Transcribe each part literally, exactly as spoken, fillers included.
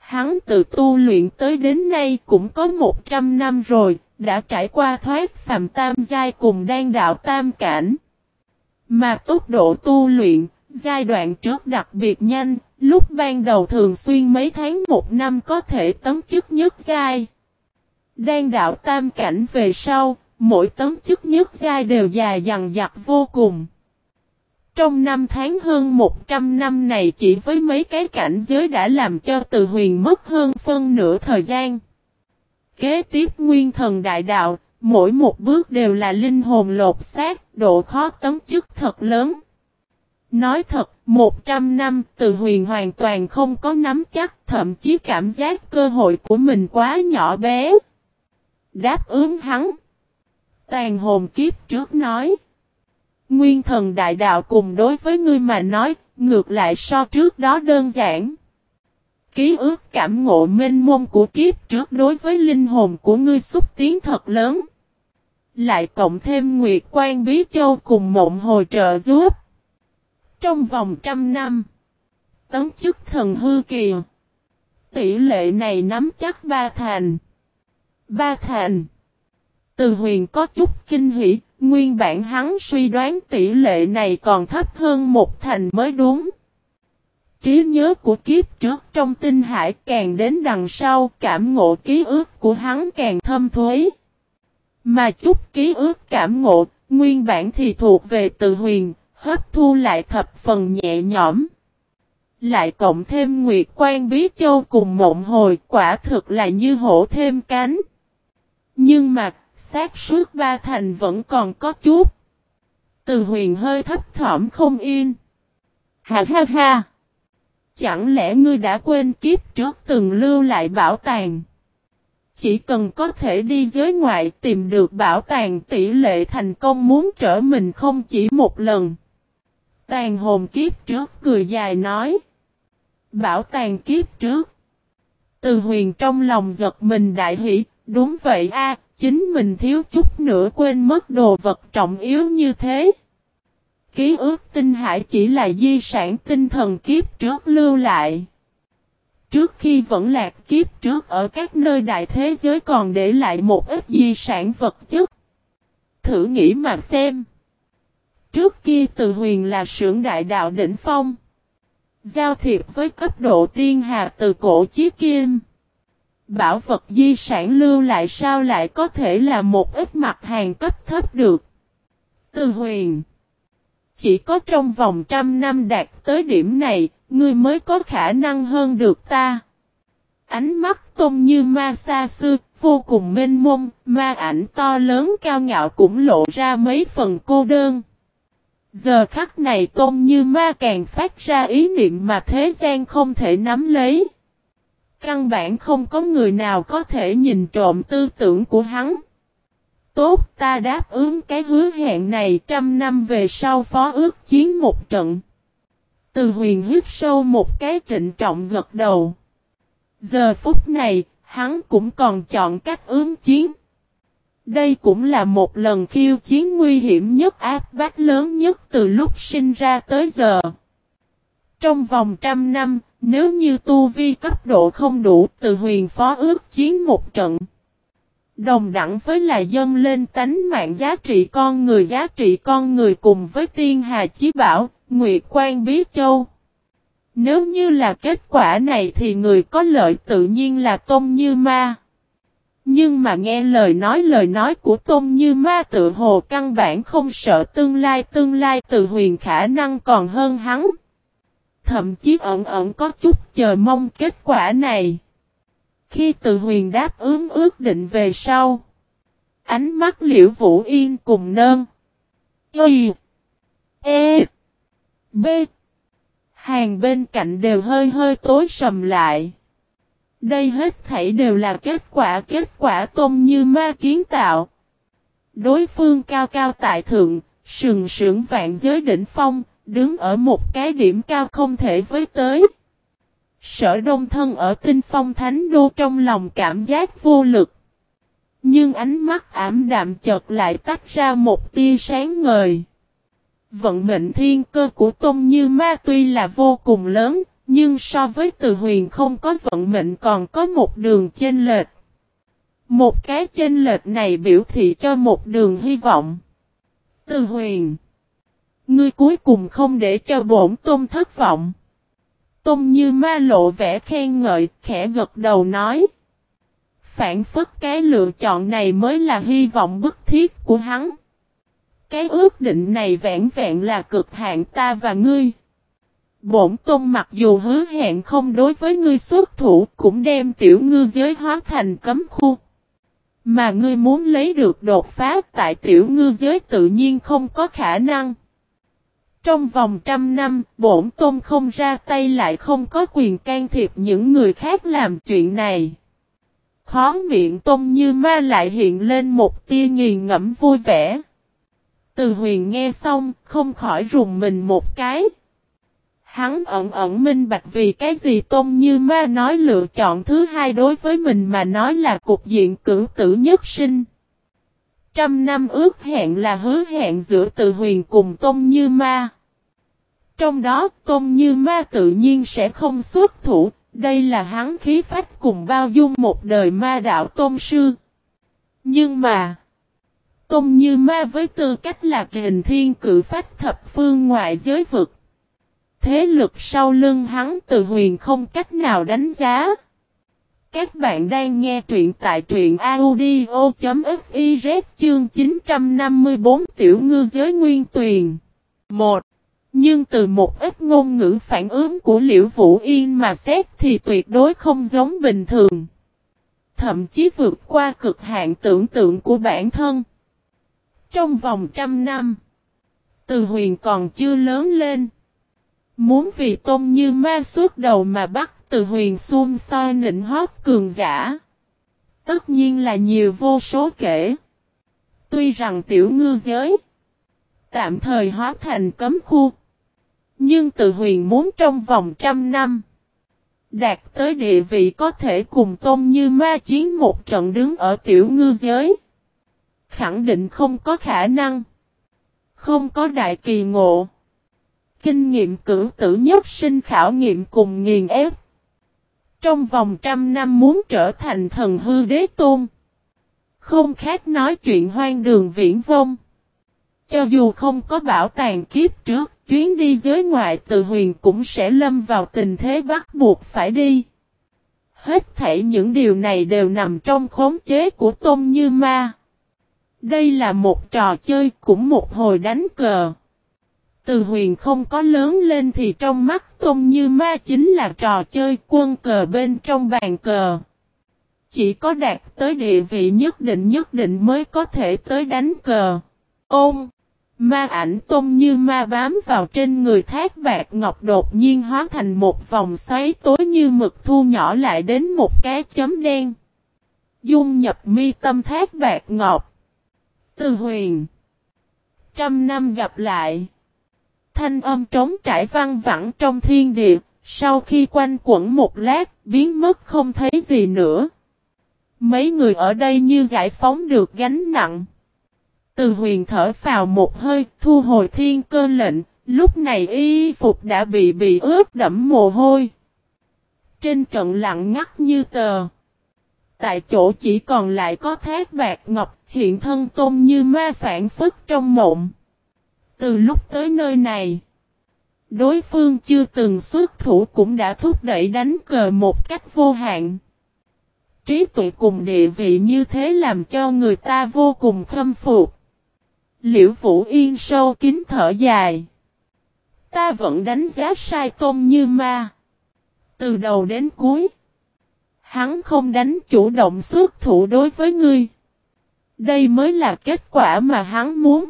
Hắn từ tu luyện tới đến nay cũng có một trăm năm rồi, đã trải qua thoát phàm tam giai cùng đan đạo tam cảnh. Mà tốc độ tu luyện, giai đoạn trước đặc biệt nhanh, lúc ban đầu thường xuyên mấy tháng một năm có thể tấm chức nhất giai. Đan đạo tam cảnh về sau, mỗi tấm chức nhất giai đều dài dằng dặc vô cùng. Trong năm tháng hơn một trăm năm này chỉ với mấy cái cảnh giới đã làm cho Từ Huyền mất hơn phân nửa thời gian. Kế tiếp nguyên thần đại đạo, mỗi một bước đều là linh hồn lột xác, độ khó tấm chức thật lớn. Nói thật, một trăm năm Từ Huyền hoàn toàn không có nắm chắc, thậm chí cảm giác cơ hội của mình quá nhỏ bé. Đáp ứng hắn. Tàn hồn kiếp trước nói. Nguyên thần đại đạo cùng đối với ngươi mà nói, ngược lại so trước đó đơn giản. Ký ức cảm ngộ mênh mông của kiếp trước đối với linh hồn của ngươi xúc tiến thật lớn. Lại cộng thêm Nguyệt Quan Bí Châu cùng Mộng Hồi trợ giúp. Trong vòng trăm năm, tấm chức thần hư kỳ. Tỷ lệ này nắm chắc ba thành. Ba thành. Từ Huyền có chút kinh hỉ, nguyên bản hắn suy đoán tỷ lệ này còn thấp hơn một thành mới đúng. Trí nhớ của kiếp trước trong tinh hải càng đến đằng sau, cảm ngộ ký ức của hắn càng thâm thuế. Mà chút ký ức cảm ngộ, nguyên bản thì thuộc về Từ Huyền, hấp thu lại thập phần nhẹ nhõm. Lại cộng thêm Nguyệt Quan Bí Châu cùng Mộng Hồi, quả thực là như hổ thêm cánh. Nhưng mà, xác suất ba thành vẫn còn có chút. Từ Huyền hơi thấp thỏm không yên. Ha ha ha! Chẳng lẽ ngươi đã quên kiếp trước từng lưu lại bảo tàng? Chỉ cần có thể đi giới ngoại tìm được bảo tàng, tỷ lệ thành công muốn trở mình không chỉ một lần. Tàn hồn kiếp trước cười dài nói. Bảo tàng kiếp trước. Từ Huyền trong lòng giật mình đại hỉ, đúng vậy a, chính mình thiếu chút nữa quên mất đồ vật trọng yếu như thế. Ký ức tinh hải chỉ là di sản tinh thần kiếp trước lưu lại. Trước khi vẫn lạc kiếp trước ở các nơi đại thế giới còn để lại một ít di sản vật chất. Thử nghĩ mà xem. Trước kia Từ Huyền là sưởng đại đạo đỉnh phong. Giao thiệp với cấp độ tiên hà từ cổ chí kim. Bảo vật di sản lưu lại sao lại có thể là một ít mặt hàng cấp thấp được. Từ Huyền. Chỉ có trong vòng trăm năm đạt tới điểm này, ngươi mới có khả năng hơn được ta. Ánh mắt Tôn Như Ma xa xưa, vô cùng mênh mông, ma ảnh to lớn cao ngạo cũng lộ ra mấy phần cô đơn. Giờ khắc này Tôn Như Ma càng phát ra ý niệm mà thế gian không thể nắm lấy. Căn bản không có người nào có thể nhìn trộm tư tưởng của hắn. Tốt, ta đáp ứng cái hứa hẹn này, trăm năm về sau phó ước chiến một trận. Từ Huyền hít sâu một cái trịnh trọng gật đầu. Giờ phút này, hắn cũng còn chọn cách ứng chiến. Đây cũng là một lần khiêu chiến nguy hiểm nhất, áp bách lớn nhất từ lúc sinh ra tới giờ. Trong vòng trăm năm, nếu như tu vi cấp độ không đủ, Từ Huyền phó ước chiến một trận. Đồng đẳng với là dâng lên tánh mạng giá trị con người, giá trị con người cùng với tiên hà chí bảo, Nguyệt Quan Bí Châu. Nếu như là kết quả này thì người có lợi tự nhiên là Tôn Như Ma. Nhưng mà nghe lời nói lời nói của Tôn Như Ma tự hồ căn bản không sợ tương lai, tương lai Từ Huyền khả năng còn hơn hắn. Thậm chí ẩn ẩn có chút chờ mong kết quả này. Khi Từ Huyền đáp ứng ước định về sau, ánh mắt Liễu Vũ Yên cùng nơn Y E B hàng bên cạnh đều hơi hơi tối sầm lại. Đây hết thảy đều là kết quả kết quả Tôn Như Ma kiến tạo. Đối phương cao cao tại thượng, sừng sững vạn giới đỉnh phong, đứng ở một cái điểm cao không thể với tới. Sở Đông thân ở Tinh Phong Thánh Đô trong lòng cảm giác vô lực. Nhưng ánh mắt ảm đạm chợt lại tách ra một tia sáng ngời. Vận mệnh thiên cơ của Tôn Như Ma tuy là vô cùng lớn, Nhưng so với Từ Huyền không có vận mệnh còn có một đường chênh lệch. Một cái chênh lệch này biểu thị cho một đường hy vọng. Từ Huyền, ngươi cuối cùng không để cho bổn tôn thất vọng. Tôn Như Ma lộ vẻ khen ngợi, khẽ gật đầu nói. Phản phất cái lựa chọn này mới là hy vọng bức thiết của hắn. Cái ước định này vẹn vẹn là cực hạn ta và ngươi. Bổn tôn mặc dù hứa hẹn không đối với ngươi xuất thủ cũng đem tiểu ngư giới hóa thành cấm khu. Mà ngươi muốn lấy được đột phá tại tiểu ngư giới tự nhiên không có khả năng. Trong vòng trăm năm, bổn tôn không ra tay lại không có quyền can thiệp những người khác làm chuyện này. Khó miệng Tôn Như Ma lại hiện lên một tia nghiền ngẫm vui vẻ. Từ Huyền nghe xong, không khỏi rùng mình một cái. Hắn ẩn ẩn minh bạch vì cái gì Tôn Như Ma nói lựa chọn thứ hai đối với mình mà nói là cục diện cửu tử nhất sinh. Trăm năm ước hẹn là hứa hẹn giữa Từ Huyền cùng Tôn Như Ma. Trong đó Tôn Như Ma tự nhiên sẽ không xuất thủ, đây là hắn khí phách cùng bao dung một đời ma đạo tôn sư. Nhưng mà, Tôn Như Ma với tư cách là kình thiên cự phách thập phương ngoại giới vực. Thế lực sau lưng hắn Từ Huyền không cách nào đánh giá. Các bạn đang nghe truyện tại truyện audio.fiz chương chín trăm năm mươi bốn Tiểu Ngư Giới Nguyên Tuyền. một. Nhưng từ một ít ngôn ngữ phản ứng của Liễu Vũ Yên mà xét thì tuyệt đối không giống bình thường. Thậm chí vượt qua cực hạn tưởng tượng của bản thân. Trong vòng trăm năm, Từ Huyền còn chưa lớn lên. Muốn vì Tôn Như Ma suốt đầu mà bắt Từ Huyền xung soi nịnh hót cường giả. Tất nhiên là nhiều vô số kể. Tuy rằng tiểu ngư giới tạm thời hóa thành cấm khu. Nhưng Từ Huyền muốn trong vòng trăm năm đạt tới địa vị có thể cùng Tôn Như Ma chiến một trận đứng ở tiểu ngư giới. Khẳng định không có khả năng. Không có đại kỳ ngộ. Kinh nghiệm cửu tử nhất sinh khảo nghiệm cùng nghiền ép. Trong vòng trăm năm muốn trở thành thần hư đế tôn. Không khác nói chuyện hoang đường viễn vông. Cho dù không có bảo tàng kiếp trước, chuyến đi giới ngoại Từ Huyền cũng sẽ lâm vào tình thế bắt buộc phải đi. Hết thảy những điều này đều nằm trong khống chế của Tôn Như Ma. Đây là một trò chơi cũng một hồi đánh cờ. Từ Huyền không có lớn lên thì trong mắt Tôn Như Ma chính là trò chơi quân cờ bên trong bàn cờ. Chỉ có đạt tới địa vị nhất định nhất định mới có thể tới đánh cờ. Ôm! Ma ảnh Tôn Như Ma bám vào trên người Thác Bạt Ngọc đột nhiên hóa thành một vòng xoáy tối như mực thu nhỏ lại đến một cái chấm đen. Dung nhập mi tâm Thác Bạt Ngọc. Từ Huyền. Trăm năm gặp lại. Thanh âm trống trải vang vẳng trong thiên địa, sau khi quanh quẩn một lát, biến mất không thấy gì nữa. Mấy người ở đây như giải phóng được gánh nặng. Từ Huyền thở phào một hơi, thu hồi thiên cơ lệnh, lúc này y phục đã bị bị ướt đẫm mồ hôi. Trên trận lặng ngắt như tờ. Tại chỗ chỉ còn lại có Thác Bạt Ngọc, hiện thân Tôn Như Ma phản phất trong mộng. Từ lúc tới nơi này, đối phương chưa từng xuất thủ cũng đã thúc đẩy đánh cờ một cách vô hạn. Trí tuệ cùng địa vị như thế làm cho người ta vô cùng khâm phục. Liễu Vũ Yên sâu kín thở dài. Ta vẫn đánh giá sai Tôn Như Ma. Từ đầu đến cuối, hắn không đánh chủ động xuất thủ đối với ngươi. Đây mới là kết quả mà hắn muốn.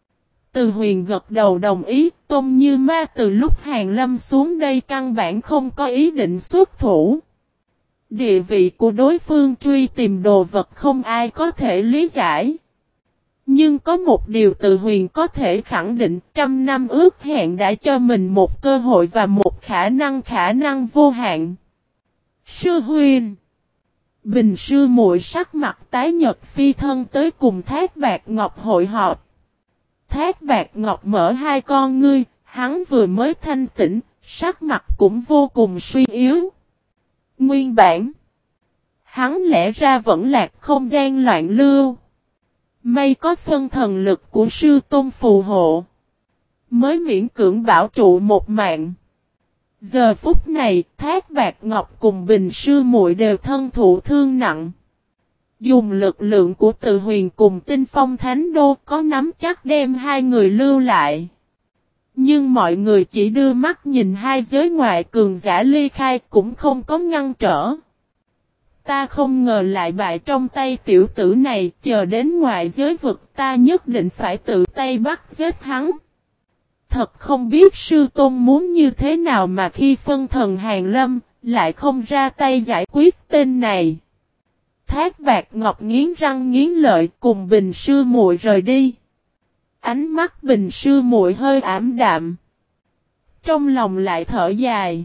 Từ Huyền gật đầu đồng ý, Tôn Như Ma từ lúc Hàn Lâm xuống đây căn bản không có ý định xuất thủ. Địa vị của đối phương truy tìm đồ vật không ai có thể lý giải. Nhưng có một điều Từ Huyền có thể khẳng định, trăm năm ước hẹn đã cho mình một cơ hội và một khả năng khả năng vô hạn. Sư Huyền. Bình sư muội sắc mặt tái nhật phi thân tới cùng Thác Bạt Ngọc hội họp. Thác Bạt Ngọc mở hai con ngươi, hắn vừa mới thanh tỉnh, sắc mặt cũng vô cùng suy yếu. Nguyên bản, hắn lẽ ra vẫn lạc không gian loạn lưu. May có phân thần lực của sư tôn phù hộ, mới miễn cưỡng bảo trụ một mạng. Giờ phút này, Thác Bạt Ngọc cùng Bình sư muội đều thân thụ thương nặng. Dùng lực lượng của Từ Huyền cùng Tinh Phong Thánh Đô có nắm chắc đem hai người lưu lại. Nhưng mọi người chỉ đưa mắt nhìn hai giới ngoại cường giả ly khai cũng không có ngăn trở. Ta không ngờ lại bại trong tay tiểu tử này, chờ đến ngoại giới vực ta nhất định phải tự tay bắt giết hắn. Thật không biết sư tôn muốn như thế nào mà khi phân thần hàng lâm, lại không ra tay giải quyết tên này. Thác Bạt Ngọc nghiến răng nghiến lợi cùng Bình sư muội rời đi. Ánh mắt Bình sư muội hơi ảm đạm. Trong lòng lại thở dài.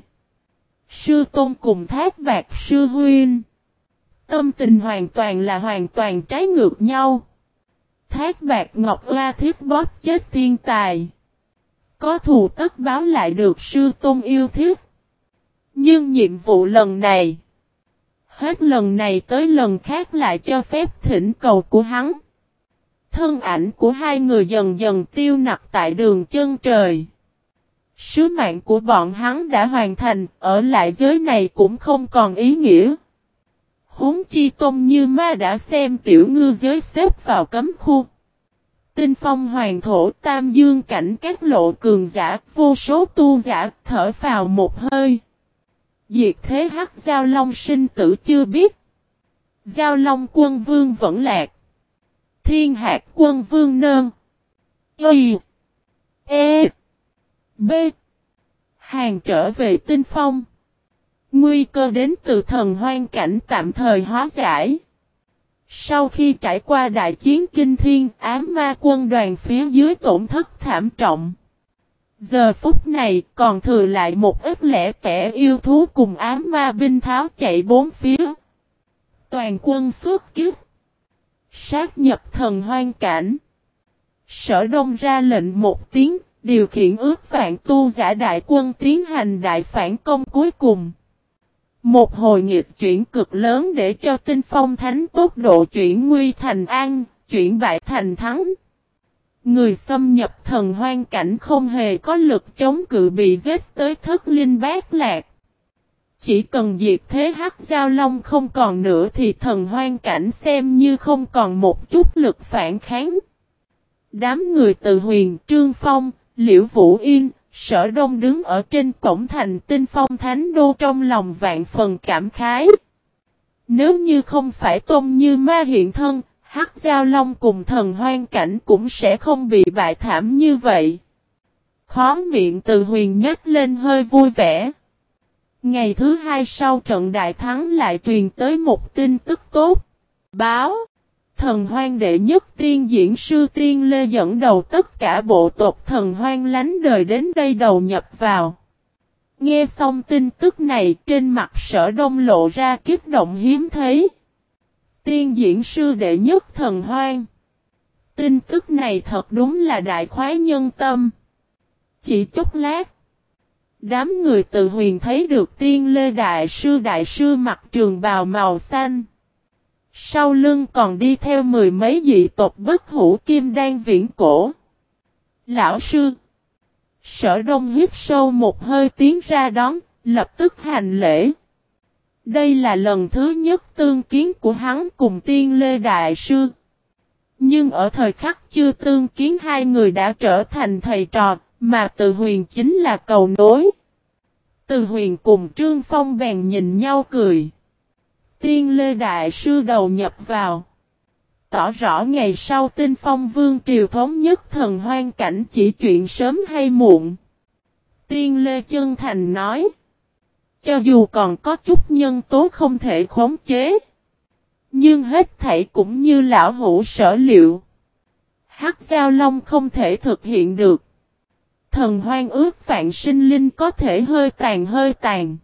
Sư tôn cùng Thác Bạt sư huynh, tâm tình hoàn toàn là hoàn toàn trái ngược nhau. Thác Bạt Ngọc oa thiết bóp chết thiên tài, có thù tất báo lại được sư tôn yêu thích. Nhưng nhiệm vụ lần này, hết lần này tới lần khác lại cho phép thỉnh cầu của hắn. Thân ảnh của hai người dần dần tiêu nặc tại đường chân trời. Sứ mạng của bọn hắn đã hoàn thành, ở lại giới này cũng không còn ý nghĩa. Huống chi Tôn Như Ma đã xem tiểu ngư giới xếp vào cấm khu. Tinh Phong Hoàng Thổ Tam Dương cảnh các lộ cường giả, vô số tu giả thở phào một hơi. Diệt thế hắc Giao Long sinh tử chưa biết. Giao Long quân vương vẫn lạc. Thiên hạt quân vương nơn. Y. E. B. Hàng trở về Tinh Phong. Nguy cơ đến từ thần hoang cảnh tạm thời hóa giải. Sau khi trải qua đại chiến kinh thiên, ám ma quân đoàn phía dưới tổn thất thảm trọng. Giờ phút này còn thừa lại một ít lẻ kẻ yêu thú cùng ám ma binh tháo chạy bốn phía. Toàn quân xuất kích, sát nhập thần hoang cảnh. Sở Đông ra lệnh một tiếng, điều khiển ước vạn tu giả đại quân tiến hành đại phản công cuối cùng. Một hồi nghịch chuyển cực lớn để cho Tinh Phong Thánh tốc độ chuyển nguy thành an, chuyển bại thành thắng. Người xâm nhập thần hoang cảnh không hề có lực chống cự bị giết tới thất linh bát lạc. Chỉ cần diệt thế hắc Giao Long không còn nữa thì thần hoang cảnh xem như không còn một chút lực phản kháng. Đám người Từ Huyền, Trương Phong, Liễu Vũ Yên, Sở Đông đứng ở trên cổng thành Tinh Phong Thánh Đô trong lòng vạn phần cảm khái. Nếu như không phải Tôn Như Ma hiện thân, hắc Giao Long cùng thần hoang cảnh cũng sẽ không bị bại thảm như vậy. Khó miệng Từ Huyền nhếch lên hơi vui vẻ. Ngày thứ hai sau trận đại thắng lại truyền tới một tin tức tốt. Báo, thần hoang đệ nhất tiên diễn sư Tiên Lê dẫn đầu tất cả bộ tộc thần hoang lánh đời đến đây đầu nhập vào. Nghe xong tin tức này trên mặt Sở Đông lộ ra kích động hiếm thấy. Tiên diễn sư đệ nhất thần hoang. Tin tức này thật đúng là đại khoái nhân tâm. Chỉ chốc lát, đám người Từ Huyền thấy được Tiên Lê đại sư đại sư mặc trường bào màu xanh. Sau lưng còn đi theo mười mấy dị tộc bất hủ kim đan viễn cổ. Lão sư. Sở Đông hít sâu một hơi tiến ra đón, lập tức hành lễ. Đây là lần thứ nhất tương kiến của hắn cùng Tiên Lê đại sư. Nhưng ở thời khắc chưa tương kiến hai người đã trở thành thầy trò, mà Từ Huyền chính là cầu nối. Từ Huyền cùng Trương Phong bèn nhìn nhau cười. Tiên Lê đại sư đầu nhập vào, tỏ rõ ngày sau Tinh Phong vương triều thống nhất thần hoang cảnh chỉ chuyện sớm hay muộn. Tiên Lê chân thành nói, cho dù còn có chút nhân tố không thể khống chế, nhưng hết thảy cũng như lão hữu sở liệu. hắc Giao Long không thể thực hiện được. Thần hoang ước vạn sinh linh có thể hơi tàn hơi tàn.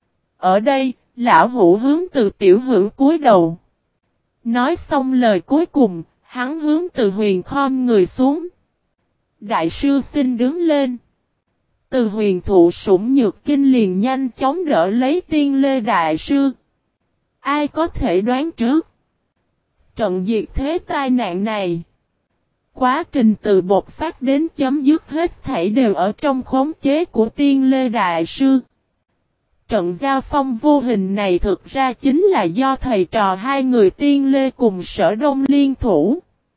Ở đây, lão hữu hướng từ tiểu hữu cúi đầu. Nói xong lời cuối cùng, hắn hướng Từ Huyền khom người xuống. Đại sư xin đứng lên. Từ huyền thụ sủng nhược kinh liền nhanh chóng đỡ lấy Tiên Lê Đại Sư. Ai có thể đoán trước trận diệt thế tai nạn này? Quá trình từ bộc phát đến chấm dứt hết thảy đều ở trong khống chế của Tiên Lê Đại Sư. Trận giao phong vô hình này thực ra chính là do thầy trò hai người Tiên Lê cùng Sở Đông liên thủ.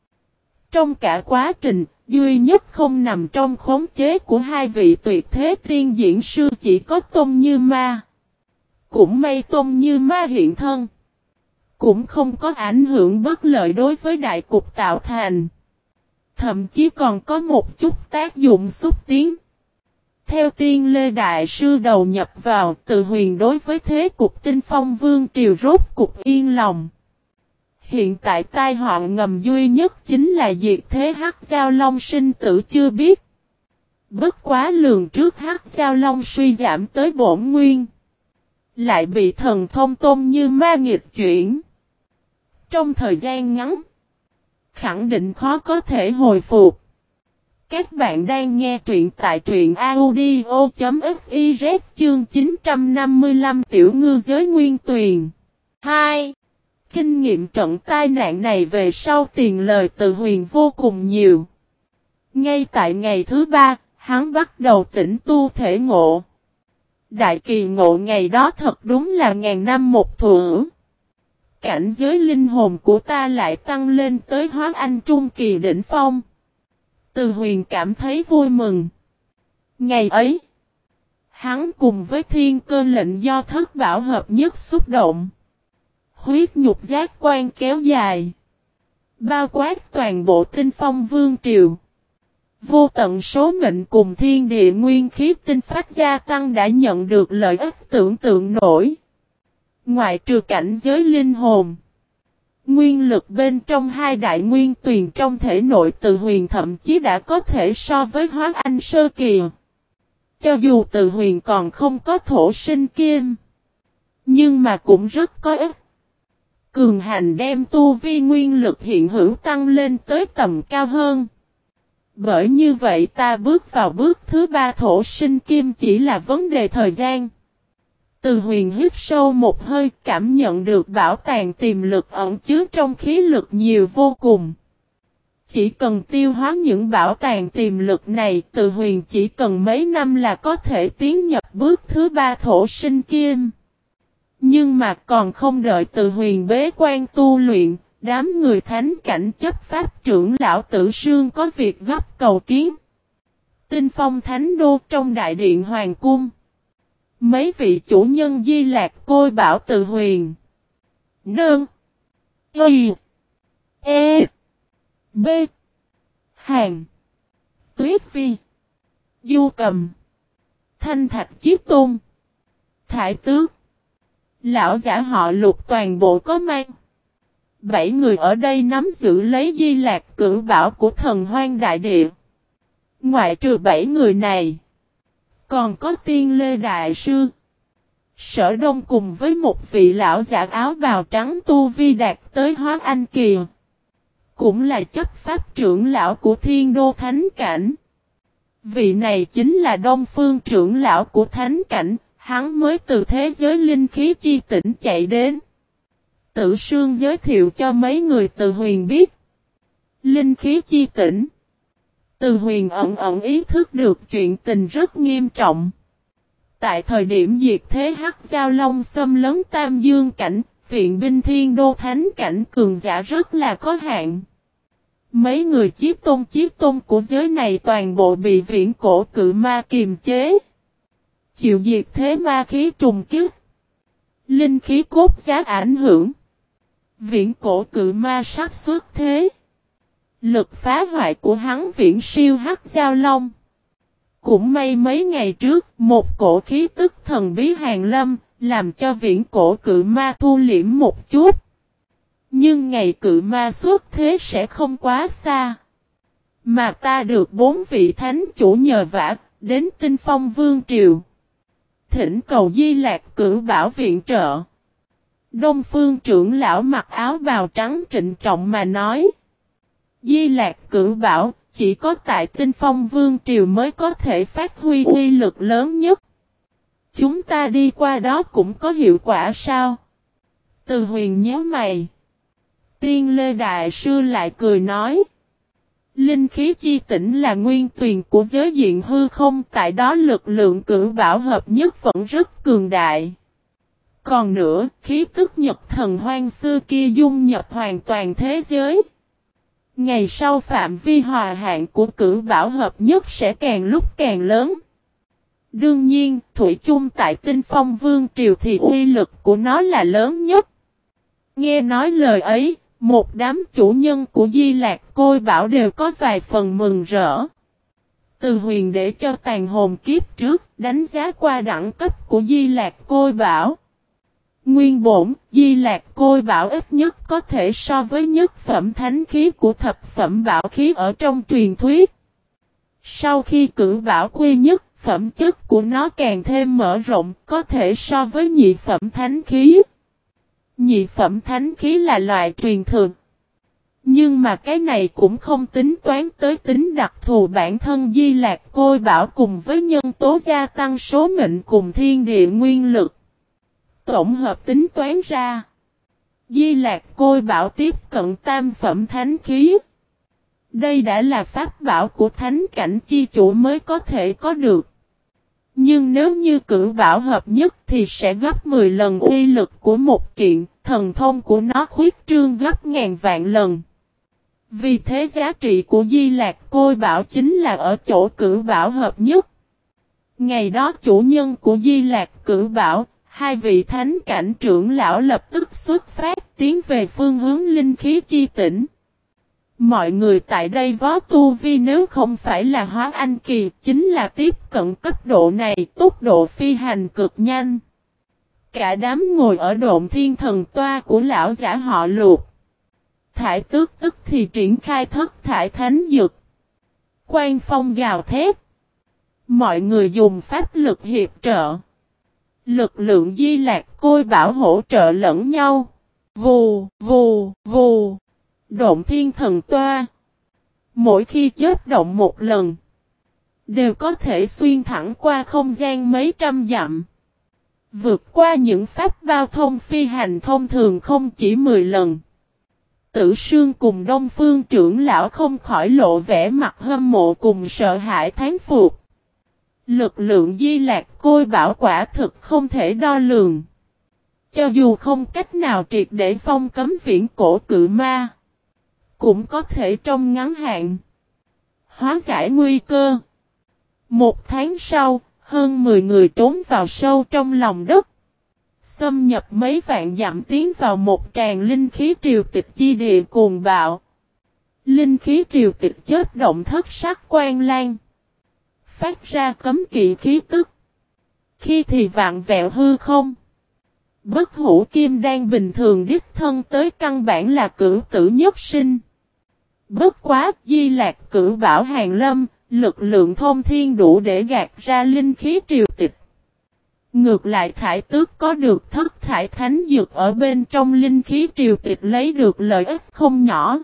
Trong cả quá trình, duy nhất không nằm trong khống chế của hai vị tuyệt thế tiên diễn sư chỉ có Tôn Như Ma. Cũng may Tôn Như Ma hiện thân, cũng không có ảnh hưởng bất lợi đối với đại cục tạo thành. Thậm chí còn có một chút tác dụng xúc tiến. Theo Tiên Lê Đại Sư đầu nhập vào, Từ Huyền đối với thế cục Tinh Phong Vương Triều rốt cục yên lòng. Hiện tại tai họa ngầm duy nhất chính là diệt thế Hắc Giao Long sinh tử chưa biết. Bất quá lường trước Hắc Giao Long suy giảm tới bổn nguyên, lại bị thần thông Tôn Như Ma nghịch chuyển. Trong thời gian ngắn, khẳng định khó có thể hồi phục. Các bạn đang nghe truyện tại truyện audio chấm fiz chương chín trăm năm mươi lăm Tiểu Ngư Giới Nguyên Tuyền. hai. Kinh nghiệm trận tai nạn này về sau tiền lời Từ Huyền vô cùng nhiều. Ngay tại ngày thứ ba, hắn bắt đầu tĩnh tu thể ngộ. Đại kỳ ngộ ngày đó thật đúng là ngàn năm một thủa. Cảnh giới linh hồn của ta lại tăng lên tới hóa anh trung kỳ đỉnh phong. Từ Huyền cảm thấy vui mừng. Ngày ấy, hắn cùng với thiên cơ lệnh do thất bảo hợp nhất xúc động. Huyết nhục giác quan kéo dài, bao quát toàn bộ Tinh Phong Vương Triều. Vô tận số mệnh cùng thiên địa nguyên khí tinh phát gia tăng đã nhận được lợi ích tưởng tượng nổi. Ngoại trừ cảnh giới linh hồn, nguyên lực bên trong hai đại nguyên tuyền trong thể nội Từ Huyền thậm chí đã có thể so với hóa anh sơ kỳ. Cho dù Từ Huyền còn không có thổ sinh kim, nhưng mà cũng rất có ích. Cường hành đem tu vi nguyên lực hiện hữu tăng lên tới tầm cao hơn. Bởi như vậy ta bước vào bước thứ ba thổ sinh kim chỉ là vấn đề thời gian. Từ Huyền hít sâu một hơi, cảm nhận được bảo tàng tiềm lực ẩn chứa trong khí lực nhiều vô cùng. Chỉ cần tiêu hóa những bảo tàng tiềm lực này, Từ Huyền chỉ cần mấy năm là có thể tiến nhập bước thứ ba thổ sinh kim. Nhưng mà còn không đợi Từ Huyền bế quan tu luyện, đám người thánh cảnh chấp pháp trưởng lão Tử Sương có việc gấp cầu kiến. Tinh Phong Thánh Đô trong đại điện Hoàng Cung. Mấy vị chủ nhân Di Lạc Côi bảo Từ Huyền. Nương. Y. E. B. Hàn. Tuyết Vi. Du Cầm. Thanh Thạch Chiếc Tôn. Thải Tước. Lão giả họ Lục toàn bộ có mang. Bảy người ở đây nắm giữ lấy Di Lạc Cửu Bảo của thần Hoang Đại Địa. Ngoại trừ bảy người này, còn có Tiên Lê Đại Sư, Sở Đông cùng với một vị lão giả áo bào trắng tu vi đạt tới hóa anh kỳ. Cũng là chấp pháp trưởng lão của Thiên Đô Thánh Cảnh. Vị này chính là Đông Phương trưởng lão của Thánh Cảnh, hắn mới từ thế giới linh khí chi tỉnh chạy đến. Tử Sương giới thiệu cho mấy người Từ Huyền biết. Linh khí chi tỉnh. Từ Huyền ẩn ẩn ý thức được chuyện tình rất nghiêm trọng. Tại thời điểm diệt thế Hắc Giao Long xâm lấn Tam Dương Cảnh, viện binh Thiên Đô Thánh Cảnh cường giả rất là có hạn. Mấy người chiếc tôn chiếc tôn của giới này toàn bộ bị viễn cổ cự ma kiềm chế. Chịu diệt thế ma khí trùng kích. Linh khí cốt giác ảnh hưởng. Viễn cổ cự ma sắp xuất thế. Lực phá hoại của hắn viễn siêu Hắc Giao Long. Cũng may mấy ngày trước, một cổ khí tức thần bí hàng lâm, làm cho viễn cổ cự ma thu liễm một chút. Nhưng ngày cự ma xuất thế sẽ không quá xa. Mà ta được bốn vị thánh chủ nhờ vả, đến Tinh Phong Vương Triều. Thỉnh cầu Di Lạc Cửu Bảo viện trợ. Đông Phương trưởng lão mặc áo bào trắng trịnh trọng mà nói. Di Lạc Cửu Bảo, chỉ có tại Tinh Phong Vương Triều mới có thể phát huy uy lực lớn nhất. Chúng ta đi qua đó cũng có hiệu quả sao? Từ Huyền nhíu mày. Tiên Lê Đại Sư lại cười nói. Linh khí chi tỉnh là nguyên tuyền của giới diện hư không, tại đó lực lượng cửu bảo hợp nhất vẫn rất cường đại. Còn nữa, khí tức Nhật Thần Hoang xưa kia dung nhập hoàn toàn thế giới. Ngày sau phạm vi hòa hạn của cửu bảo hợp nhất sẽ càng lúc càng lớn. Đương nhiên, thủy chung tại Tinh Phong Vương Triều thì uy lực của nó là lớn nhất. Nghe nói lời ấy, một đám chủ nhân của Di Lạc Côi Bảo đều có vài phần mừng rỡ. Từ Huyền để cho tàn hồn kiếp trước đánh giá qua đẳng cấp của Di Lạc Côi Bảo. Nguyên bổn, Di Lạc Côi Bảo ít nhất có thể so với nhất phẩm thánh khí của thập phẩm bảo khí ở trong truyền thuyết. Sau khi cử bảo quy nhất, phẩm chất của nó càng thêm mở rộng, có thể so với nhị phẩm thánh khí. Nhị phẩm thánh khí là loại truyền thừa. Nhưng mà cái này cũng không tính toán tới tính đặc thù bản thân Di Lạc Côi Bảo cùng với nhân tố gia tăng số mệnh cùng thiên địa nguyên lực. Tổng hợp tính toán ra, Di Lạc Côi Bảo tiếp cận tam phẩm thánh khí. Đây đã là pháp bảo của thánh cảnh chi chủ mới có thể có được. Nhưng nếu như cửu bảo hợp nhất thì sẽ gấp mười lần uy lực của một kiện, thần thông của nó khuyết trương gấp ngàn vạn lần. Vì thế giá trị của Di Lạc Côi Bảo chính là ở chỗ cửu bảo hợp nhất. Ngày đó chủ nhân của Di Lạc Cửu Bảo, hai vị thánh cảnh trưởng lão lập tức xuất phát tiến về phương hướng linh khí chi tỉnh. Mọi người tại đây võ tu vi nếu không phải là hóa anh kỳ, chính là tiếp cận cấp độ này, tốc độ phi hành cực nhanh. Cả đám ngồi ở độn thiên thần toa của lão giả họ Lục. Thải tước tức thì triển khai thất thải thánh dược. Quan phong gào thét. Mọi người dùng pháp lực hiệp trợ. Lực lượng Di Lạc Côi Bảo hỗ trợ lẫn nhau. Vù, vù, vù. Độn thiên thần toa. Mỗi khi chớp động một lần, đều có thể xuyên thẳng qua không gian mấy trăm dặm. Vượt qua những pháp bao thông phi hành thông thường không chỉ mười lần. Tử Sương cùng Đông Phương trưởng lão không khỏi lộ vẻ mặt hâm mộ cùng sợ hãi thán phục. Lực lượng Di Lạc Côi Bảo quả thực không thể đo lường. Cho dù không cách nào triệt để phong cấm viễn cổ cự ma, cũng có thể trong ngắn hạn hóa giải nguy cơ. Một tháng sau, hơn mười người trốn vào sâu trong lòng đất, xâm nhập mấy vạn dặm tiến vào một tràng linh khí triều tịch chi địa cuồng bạo. Linh khí triều tịch chớp động thất sắc quang lan, phát ra cấm kỵ khí tức. Khi thì vạn vẹo hư không. Bất hủ kim đan bình thường đích thân tới căn bản là cửu tử nhất sinh. Bất quá Di Lạc Cửu Bảo hàng lâm, lực lượng thông thiên đủ để gạt ra linh khí triều tịch. Ngược lại thải tước có được thất thải thánh dược ở bên trong linh khí triều tịch lấy được lợi ích không nhỏ.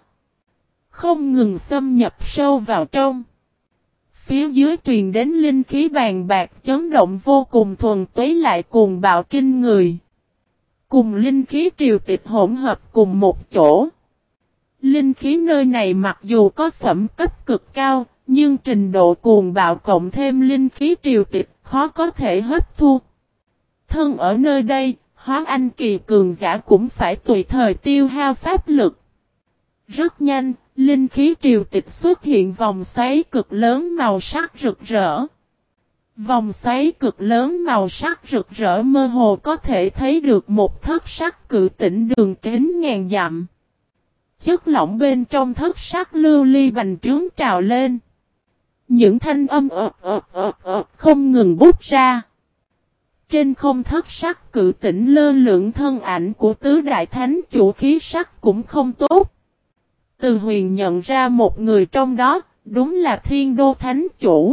Không ngừng xâm nhập sâu vào trong. Phía dưới truyền đến linh khí bàn bạc chấn động vô cùng thuần túy lại cuồng bạo kinh người. Cùng linh khí triều tịch hỗn hợp cùng một chỗ. Linh khí nơi này mặc dù có phẩm cấp cực cao, nhưng trình độ cuồng bạo cộng thêm linh khí triều tịch khó có thể hấp thu. Thân ở nơi đây, hóa anh kỳ cường giả cũng phải tùy thời tiêu hao pháp lực. Rất nhanh, linh khí triều tịch xuất hiện vòng xoáy cực lớn màu sắc rực rỡ. Vòng xoáy cực lớn màu sắc rực rỡ mơ hồ có thể thấy được một thất sắc cự tỉnh đường kính ngàn dặm. Chất lỏng bên trong thất sắc lưu ly bành trướng trào lên. Những thanh âm ợt ợt ợt ợt không ngừng bút ra. Trên không thất sắc cự tỉnh lơ lửng thân ảnh của tứ đại thánh chủ khí sắc cũng không tốt. Từ Huyền nhận ra một người trong đó, đúng là Thiên Đô Thánh Chủ.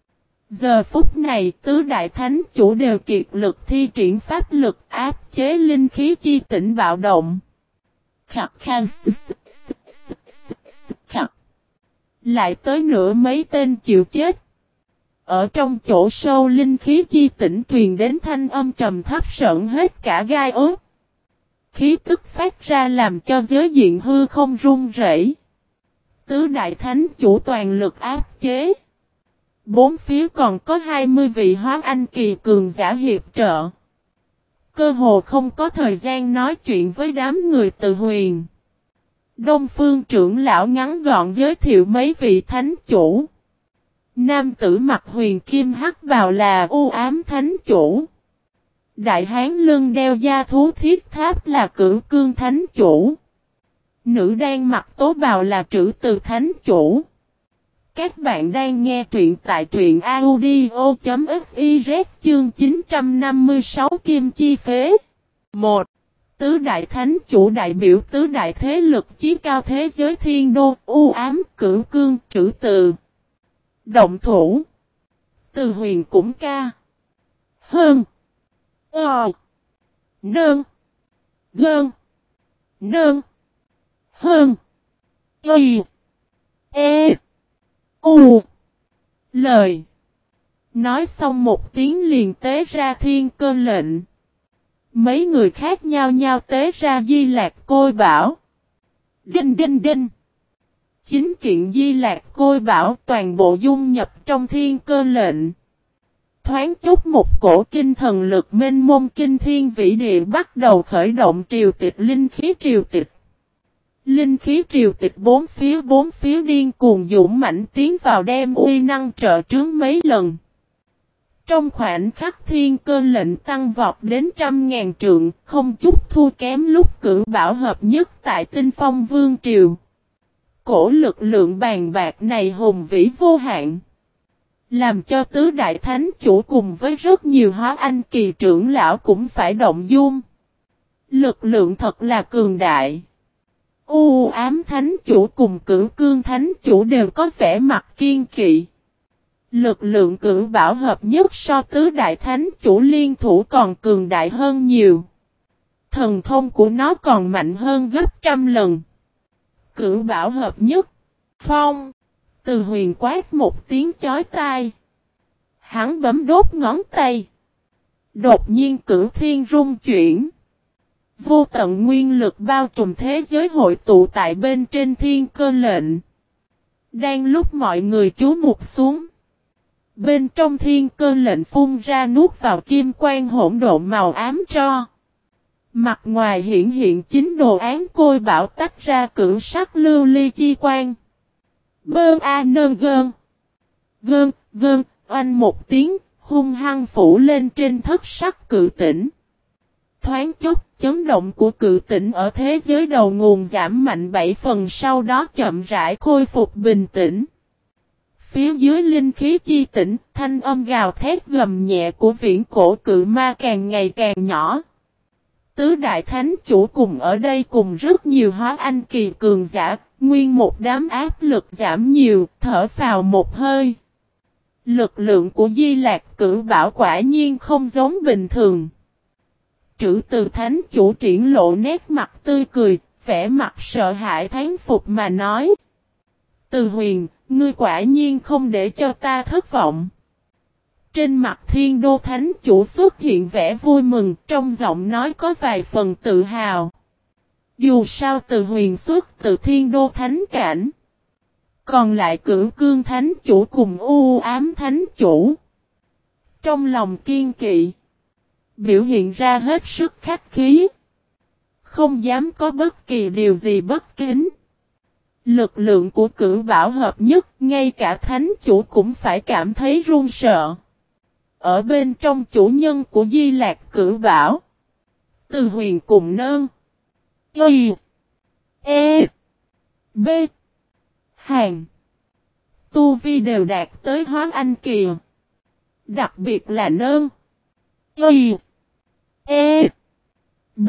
Giờ phút này tứ đại thánh chủ đều kiệt lực thi triển pháp lực áp chế linh khí chi tỉnh bạo động. Khắc khăn khắc. Lại tới nửa mấy tên chịu chết. Ở trong chỗ sâu linh khí chi tỉnh truyền đến thanh âm trầm thấp sợn hết cả gai ốt. Khí tức phát ra làm cho giới diện hư không run rẩy. Tứ đại thánh chủ toàn lực áp chế. Bốn phía còn có hai mươi vị hóa anh kỳ cường giả hiệp trợ. Cơ hồ không có thời gian nói chuyện với đám người Từ Huyền. Đông Phương trưởng lão ngắn gọn giới thiệu mấy vị thánh chủ. Nam tử mặc huyền kim hắc bào là U Ám thánh chủ. Đại hán lưng đeo da thú thiết tháp là Cửu Cương thánh chủ. Nữ đang mặc tố bào là Trữ Từ thánh chủ. Các bạn đang nghe truyện tại truyện audio.fiz chương chín trăm năm mươi sáu Kim Chi Phế. một. Tứ đại thánh chủ đại biểu tứ đại thế lực chí cao thế giới thiên đô, U Ám, Cửu Cương, Trữ Từ. Động thủ. Từ Huyền cũng ca. Hơn. Ờ. Nơn. Gơn. Nơn. Hơn. Y. E. U. Lời. Nói xong một tiếng liền tế ra thiên cơ lệnh. Mấy người khác nhau nhau tế ra Di Lạc Côi Bảo. Đinh đinh đinh. Chính kiện Di Lạc Côi Bảo toàn bộ dung nhập trong thiên cơ lệnh. Thoáng chốc một cổ kinh thần lực mênh mông kinh thiên vĩ địa bắt đầu khởi động triều tịch linh khí triều tịch. Linh khí triều tịch bốn phía bốn phía điên cuồng dũng mãnh tiến vào đem uy năng trợ trướng mấy lần. Trong khoảnh khắc thiên cơ lệnh tăng vọt đến trăm ngàn trượng, không chút thua kém lúc Cửu Bảo hợp nhất tại Tinh Phong Vương Triều. Cổ lực lượng bàn bạc này hùng vĩ vô hạn. Làm cho tứ đại thánh chủ cùng với rất nhiều hóa anh kỳ trưởng lão cũng phải động dung. Lực lượng thật là cường đại. U Ám thánh chủ cùng Cửu Cương thánh chủ đều có vẻ mặt kiên kỵ. Lực lượng Cửu Bảo hợp nhất so tứ đại thánh chủ liên thủ còn cường đại hơn nhiều. Thần thông của nó còn mạnh hơn gấp trăm lần. Cửu Bảo hợp nhất. Phong. Từ Huyền quát một tiếng chói tai. Hắn bấm đốt ngón tay. Đột nhiên cửu thiên rung chuyển. Vô tận nguyên lực bao trùm thế giới hội tụ tại bên trên thiên cơ lệnh. Đang lúc mọi người chú mục xuống. Bên trong thiên cơ lệnh phun ra nuốt vào kim quang hỗn độn màu ám tro. Mặt ngoài hiện hiện chính đồ án côi bảo tách ra cửu sắc lưu ly chi quang. Bơ a nơn gơn. Gơn, gơn, oanh một tiếng, hung hăng phủ lên trên thất sắc cự tỉnh. Thoáng chốc, chấn động của cự tỉnh ở thế giới đầu nguồn giảm mạnh bảy phần sau đó chậm rãi khôi phục bình tĩnh. Phía dưới linh khí chi tỉnh, thanh âm gào thét gầm nhẹ của viễn cổ cự ma càng ngày càng nhỏ. Tứ đại thánh chủ cùng ở đây cùng rất nhiều hóa anh kỳ cường giả, nguyên một đám áp lực giảm nhiều, thở phào một hơi. Lực lượng của Di Lạc Cửu Bảo quả nhiên không giống bình thường. Trữ Từ thánh chủ triển lộ nét mặt tươi cười, vẻ mặt sợ hãi thán phục mà nói. Từ Huyền, ngươi quả nhiên không để cho ta thất vọng. Trên mặt Thiên Đô thánh chủ xuất hiện vẻ vui mừng, trong giọng nói có vài phần tự hào. Dù sao Từ Huyền xuất từ Thiên Đô thánh cảnh. Còn lại Cửu Cương thánh chủ cùng U Ám thánh chủ. Trong lòng kiên kỵ. Biểu hiện ra hết sức khách khí. Không dám có bất kỳ điều gì bất kính. Lực lượng của Cửu Bảo hợp nhất, ngay cả thánh chủ cũng phải cảm thấy run sợ. Ở bên trong chủ nhân của Di Lạc Cửu Bảo. Từ Huyền cùng nơn. Y. E. B. Hàn. Tu vi đều đạt tới hóa anh kỳ. Đặc biệt là nơn. Y. E. B.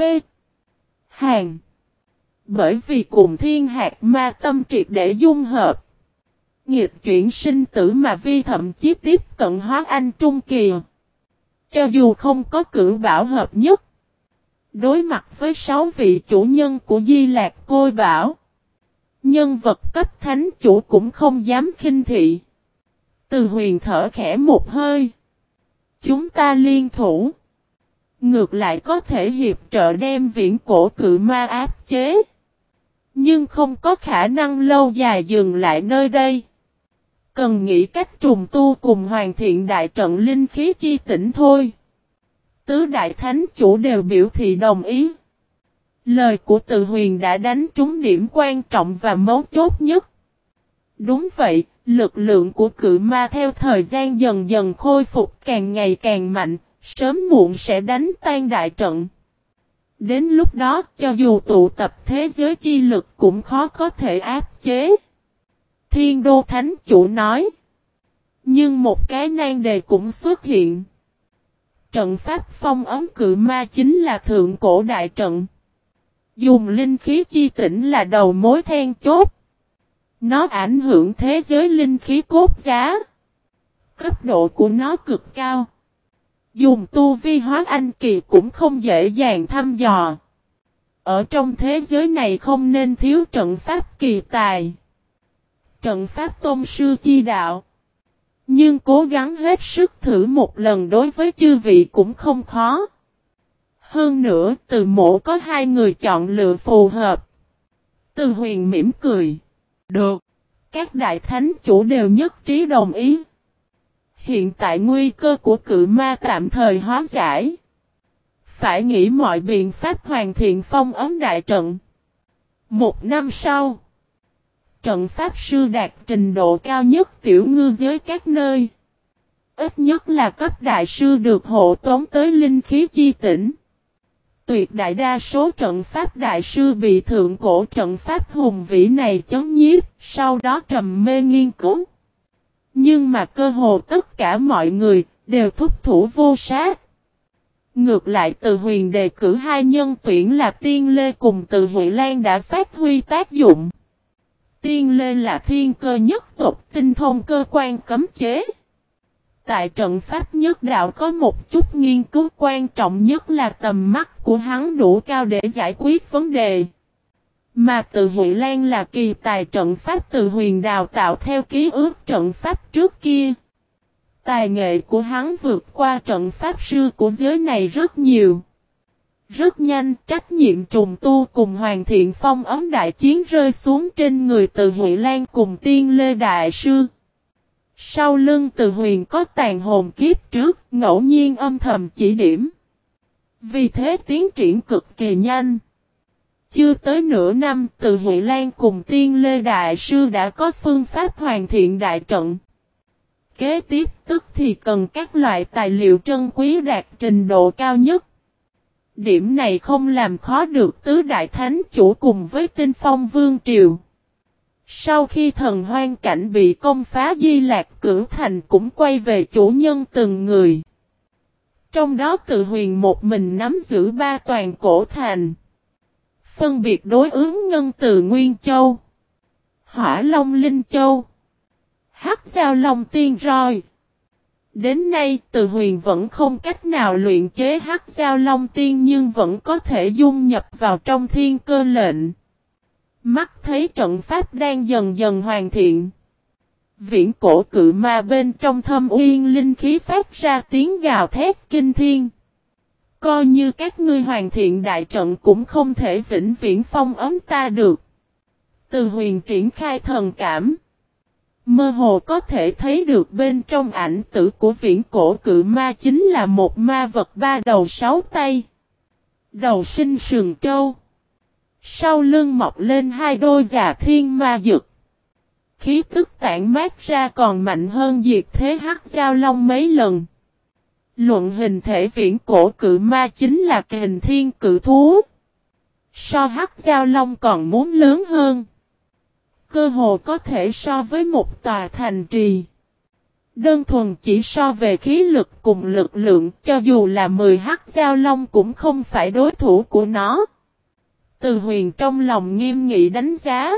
Hàn. Bởi vì cùng thiên hạt ma tâm triệt để dung hợp. Nghịch chuyển sinh tử mà vi thậm chí tiếp cận hóa anh trung kỳ. Cho dù không có Cửu Bảo hợp nhất. Đối mặt với sáu vị chủ nhân của Di Lạc Côi Bảo. Nhân vật cấp thánh chủ cũng không dám khinh thị. Từ Huyền thở khẽ một hơi. Chúng ta liên thủ. Ngược lại có thể hiệp trợ đem viễn cổ cự ma áp chế. Nhưng không có khả năng lâu dài dừng lại nơi đây. Cần nghĩ cách trùng tu cùng hoàn thiện đại trận linh khí chi tỉnh thôi. Tứ đại thánh chủ đều biểu thị đồng ý. Lời của Từ Huyền đã đánh trúng điểm quan trọng và mấu chốt nhất. Đúng vậy, lực lượng của cự ma theo thời gian dần dần khôi phục càng ngày càng mạnh, sớm muộn sẽ đánh tan đại trận. Đến lúc đó, cho dù tụ tập thế giới chi lực cũng khó có thể áp chế. Thiên Đô Thánh Chủ nói. Nhưng một cái nan đề cũng xuất hiện. Trận pháp phong ấn cự ma chính là thượng cổ đại trận. Dùng linh khí chi tỉnh là đầu mối then chốt. Nó ảnh hưởng thế giới linh khí cốt giá. Cấp độ của nó cực cao. Dùng tu vi hóa anh kỳ cũng không dễ dàng thăm dò. Ở trong thế giới này không nên thiếu trận pháp kỳ tài. Trận pháp tôn sư chi đạo. Nhưng cố gắng hết sức thử một lần đối với chư vị cũng không khó. Hơn nữa, Từ Mộ có hai người chọn lựa phù hợp. Từ Huyền mỉm cười. Được. Các đại thánh chủ đều nhất trí đồng ý. Hiện tại nguy cơ của cự ma tạm thời hóa giải. Phải nghĩ mọi biện pháp hoàn thiện phong ấn đại trận. Một năm sau, trận pháp sư đạt trình độ cao nhất tiểu ngư giới các nơi. Ít nhất là cấp đại sư được hộ tống tới linh khí chi tỉnh. Tuyệt đại đa số trận pháp đại sư bị thượng cổ trận pháp hùng vĩ này chấn nhiếp, sau đó trầm mê nghiên cứu. Nhưng mà cơ hồ tất cả mọi người đều thúc thủ vô sát. Ngược lại Từ Huyền đề cử hai nhân tuyển là Tiên Lê cùng Từ Huệ Lan đã phát huy tác dụng. Tiên Lê là thiên cơ nhất tộc tinh thông cơ quan cấm chế. Tại trận pháp nhất đạo có một chút nghiên cứu quan trọng nhất là tầm mắt của hắn đủ cao để giải quyết vấn đề. Mà Từ Huệ Lan là kỳ tài trận pháp Từ Huyền đào tạo theo ký ức trận pháp trước kia. Tài nghệ của hắn vượt qua trận pháp sư của giới này rất nhiều. Rất nhanh, trách nhiệm trùng tu cùng hoàn thiện phong ấn đại chiến rơi xuống trên người Từ Huệ Lan cùng Tiên Lê Đại Sư. Sau lưng Từ Huyền có tàn hồn kiếp trước, ngẫu nhiên âm thầm chỉ điểm. Vì thế tiến triển cực kỳ nhanh. Chưa tới nửa năm, Từ Huệ Lan cùng Tiên Lê Đại Sư đã có phương pháp hoàn thiện đại trận. Kế tiếp tức thì cần các loại tài liệu trân quý đạt trình độ cao nhất. Điểm này không làm khó được tứ đại thánh chủ cùng với Tinh Phong Vương Triều. Sau khi thần hoang cảnh bị công phá Di Lạc Cửu Thành cũng quay về chủ nhân từng người. Trong đó Từ Huyền một mình nắm giữ ba toàn cổ thành. Phân biệt đối ứng Ngân Từ Nguyên Châu, Hỏa Long Linh Châu, Hắc Giao Long Tiên Roi. Đến nay Từ Huyền vẫn không cách nào luyện chế Hắc Giao Long Tiên nhưng vẫn có thể dung nhập vào trong thiên cơ lệnh. Mắt thấy trận pháp đang dần dần hoàn thiện. Viễn cổ cự ma bên trong thâm uyên linh khí phát ra tiếng gào thét kinh thiên. Coi như các ngươi hoàn thiện đại trận cũng không thể vĩnh viễn phong ấm ta được. Từ Huyền triển khai thần cảm. Mơ hồ có thể thấy được bên trong ảnh tử của viễn cổ cự ma chính là một ma vật ba đầu sáu tay. Đầu sinh sừng trâu. Sau lưng mọc lên hai đôi già thiên ma dực. Khí tức tản mát ra còn mạnh hơn diệt thế Hắc Giao Long mấy lần. Luận hình thể viễn cổ cự ma chính là kình thiên cự thú. So Hắc Giao Long còn muốn lớn hơn. Cơ hồ có thể so với một tòa thành trì. Đơn thuần chỉ so về khí lực cùng lực lượng, cho dù là mười Hắc Giao Long cũng không phải đối thủ của nó. Từ Huyền trong lòng nghiêm nghị đánh giá.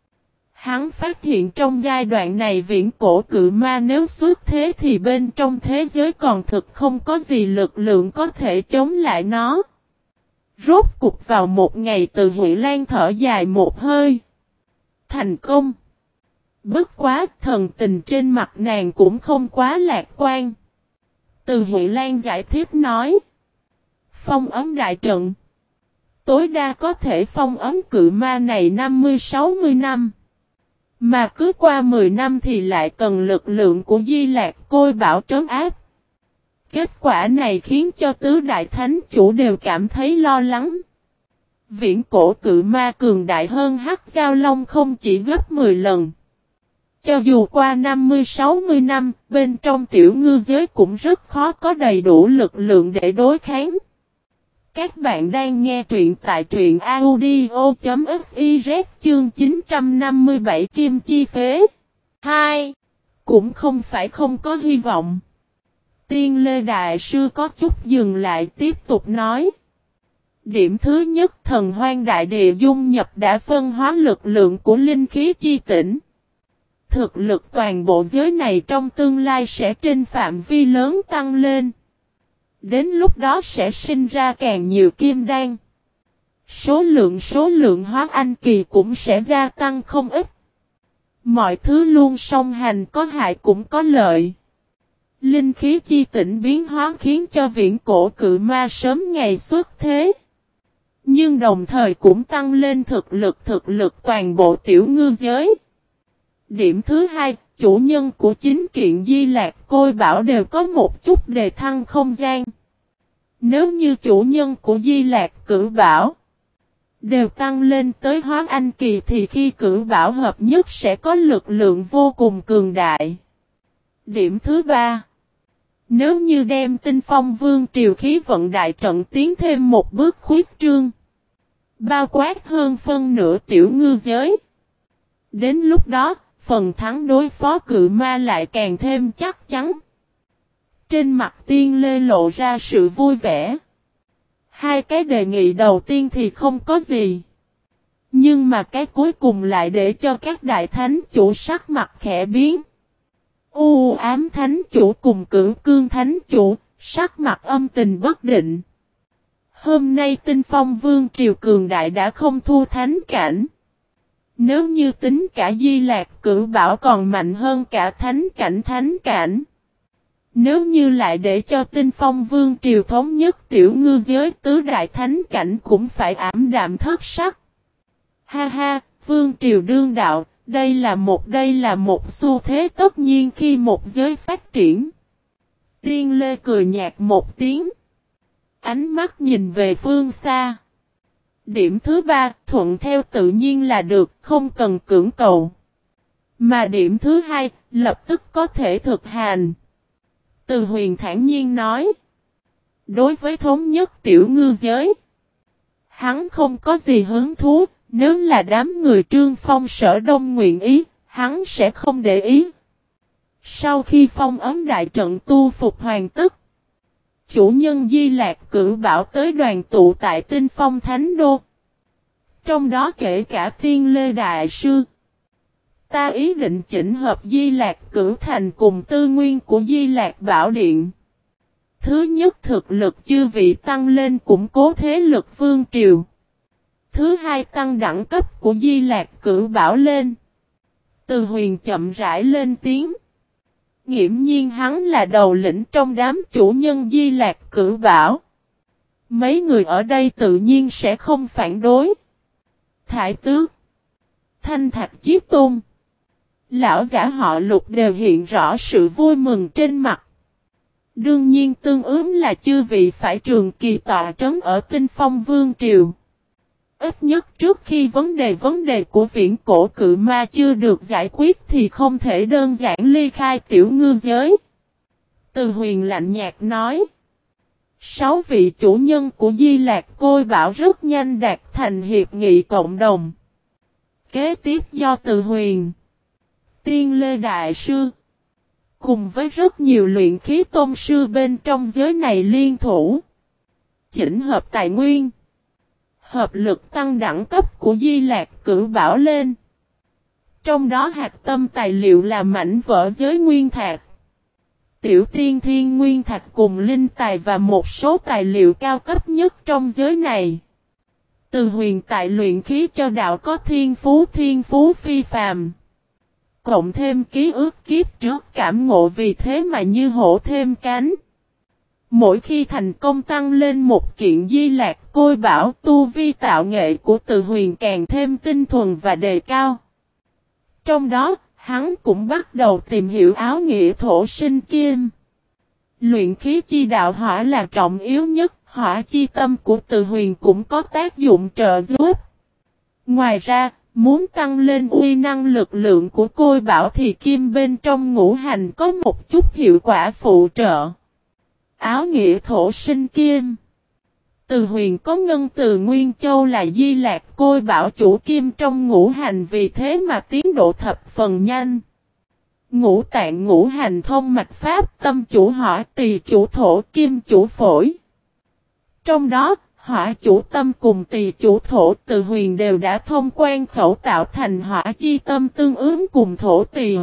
Hắn phát hiện trong giai đoạn này viễn cổ cự ma nếu xuất thế thì bên trong thế giới còn thực không có gì lực lượng có thể chống lại nó. Rốt cục vào một ngày Từ Huệ Lan thở dài một hơi. thành công. Bất quá thần tình trên mặt nàng cũng không quá lạc quan. Từ Huệ Lan giải thích nói. Phong ấn đại trận. Tối đa có thể phong ấn cự ma này năm mươi sáu mươi năm. Mà cứ qua mười năm thì lại cần lực lượng của Di Lạc Côi Bảo trấn áp. Kết quả này khiến cho tứ đại thánh chủ đều cảm thấy lo lắng. Viễn cổ cự ma cường đại hơn Hắc Giao Long không chỉ gấp mười lần. Cho dù qua năm mươi sáu mươi năm, bên trong tiểu ngư giới cũng rất khó có đầy đủ lực lượng để đối kháng. Các bạn đang nghe truyện tại truyện audio.fiz chương chín trăm năm mươi bảy Kim Chi Phế. hai. Cũng không phải không có hy vọng. Tiên Lê Đại Sư có chút dừng lại tiếp tục nói. Điểm thứ nhất, thần hoang đại địa dung nhập đã phân hóa lực lượng của linh khí chi tỉnh. Thực lực toàn bộ giới này trong tương lai sẽ trên phạm vi lớn tăng lên. Đến lúc đó sẽ sinh ra càng nhiều kim đan. Số lượng số lượng hóa anh kỳ cũng sẽ gia tăng không ít. Mọi thứ luôn song hành, có hại cũng có lợi. Linh khí chi tỉnh biến hóa khiến cho viễn cổ cự ma sớm ngày xuất thế. Nhưng đồng thời cũng tăng lên thực lực thực lực toàn bộ tiểu ngư giới. Điểm thứ hai, chủ nhân của chính kiện Di Lạc Côi Bảo đều có một chút đề thăng không gian. Nếu như chủ nhân của Di Lạc Cửu Bảo đều tăng lên tới hóa anh kỳ thì khi Cửu Bảo hợp nhất sẽ có lực lượng vô cùng cường đại. Điểm thứ ba, nếu như đem Tinh Phong Vương Triều khí vận đại trận tiến thêm một bước khuyết trương, bao quát hơn phân nửa tiểu ngư giới. Đến lúc đó, phần thắng đối phó cự ma lại càng thêm chắc chắn. Trên mặt Tiên Lê lộ ra sự vui vẻ. Hai cái đề nghị đầu tiên thì không có gì. Nhưng mà cái cuối cùng lại để cho các đại thánh chủ sắc mặt khẽ biến. U ám thánh chủ cùng Cửu Cương thánh chủ, sắc mặt âm tình bất định. Hôm nay Tinh Phong Vương Triều cường đại đã không thua thánh cảnh. Nếu như tính cả Di Lạc Cửu Bảo còn mạnh hơn cả thánh cảnh thánh cảnh. Nếu như lại để cho Tinh Phong Vương Triều thống nhất tiểu ngư giới, tứ đại thánh cảnh cũng phải ảm đạm thất sắc. Ha ha, Vương Triều đương đạo, đây là một đây là một xu thế tất nhiên khi một giới phát triển. Tiên Lê cười nhạt một tiếng. Ánh mắt nhìn về phương xa. Điểm thứ ba, thuận theo tự nhiên là được, không cần cưỡng cầu. Mà điểm thứ hai, lập tức có thể thực hành. Từ Huyền thản nhiên nói. Đối với thống nhất tiểu ngư giới, hắn không có gì hứng thú, nếu là đám người Trương Phong Sở Đông nguyện ý, hắn sẽ không để ý. Sau khi phong ấn đại trận tu phục hoàn tất, chủ nhân Di Lạc Cửu Bảo tới đoàn tụ tại Tinh Phong Thánh Đô. Trong đó kể cả Tiên Lê Đại Sư. Ta ý định chỉnh hợp Di Lạc Cửu Thành cùng tư nguyên của Di Lạc Bảo Điện. Thứ nhất, thực lực chư vị tăng lên củng cố thế lực vương triều. Thứ hai, tăng đẳng cấp của Di Lạc Cửu Bảo lên. Từ Huyền chậm rãi lên tiếng. Nghiễm nhiên hắn là đầu lĩnh trong đám chủ nhân Di Lạc Cửu Bảo. Mấy người ở đây tự nhiên sẽ không phản đối. Thái Tước, Thanh Thạch Chiếc Tôn, lão giả họ Lục đều hiện rõ sự vui mừng trên mặt. Đương nhiên tương ứng là chư vị phải trường kỳ tọa trấn ở Tinh Phong Vương Triều. Ít nhất trước khi vấn đề vấn đề của viễn cổ cự ma chưa được giải quyết thì không thể đơn giản ly khai tiểu ngư giới. Từ Huyền lạnh nhạt nói. Sáu vị chủ nhân của Di Lạc Côi Bảo rất nhanh đạt thành hiệp nghị cộng đồng. Kế tiếp do Từ Huyền, Tiên Lê Đại Sư, cùng với rất nhiều luyện khí tôn sư bên trong giới này liên thủ, chỉnh hợp tài nguyên, hợp lực tăng đẳng cấp của Di Lạc Cửu Bảo lên. Trong đó hạt tâm tài liệu là mảnh vỡ giới nguyên thạch, tiểu tiên thiên nguyên thạch cùng linh tài và một số tài liệu cao cấp nhất trong giới này. Từ Huyền tại luyện khí cho đạo có thiên phú thiên phú phi phàm. Cộng thêm ký ức kiếp trước cảm ngộ vì thế mà như hổ thêm cánh. Mỗi khi thành công tăng lên một kiện di lạc côi bảo tu vi tạo nghệ của Từ Huyền càng thêm tinh thuần và đề cao. Trong đó, hắn cũng bắt đầu tìm hiểu áo nghĩa thổ sinh kim. Luyện khí chi đạo hỏa là trọng yếu nhất, hỏa chi tâm của Từ Huyền cũng có tác dụng trợ giúp. Ngoài ra, muốn tăng lên uy năng lực lượng của côi bảo thì kim bên trong ngũ hành có một chút hiệu quả phụ trợ. Áo nghĩa thổ sinh kim. Từ Huyền có ngân từ Nguyên Châu là di lạc côi bảo chủ kim trong ngũ hành vì thế mà tiến độ thập phần nhanh. Ngũ tạng ngũ hành thông mạch pháp tâm chủ hỏa tỳ chủ thổ kim chủ phổi. Trong đó, hỏa chủ tâm cùng tỳ chủ thổ Từ Huyền đều đã thông quan khẩu tạo thành hỏa chi tâm tương ứng cùng thổ tỳ.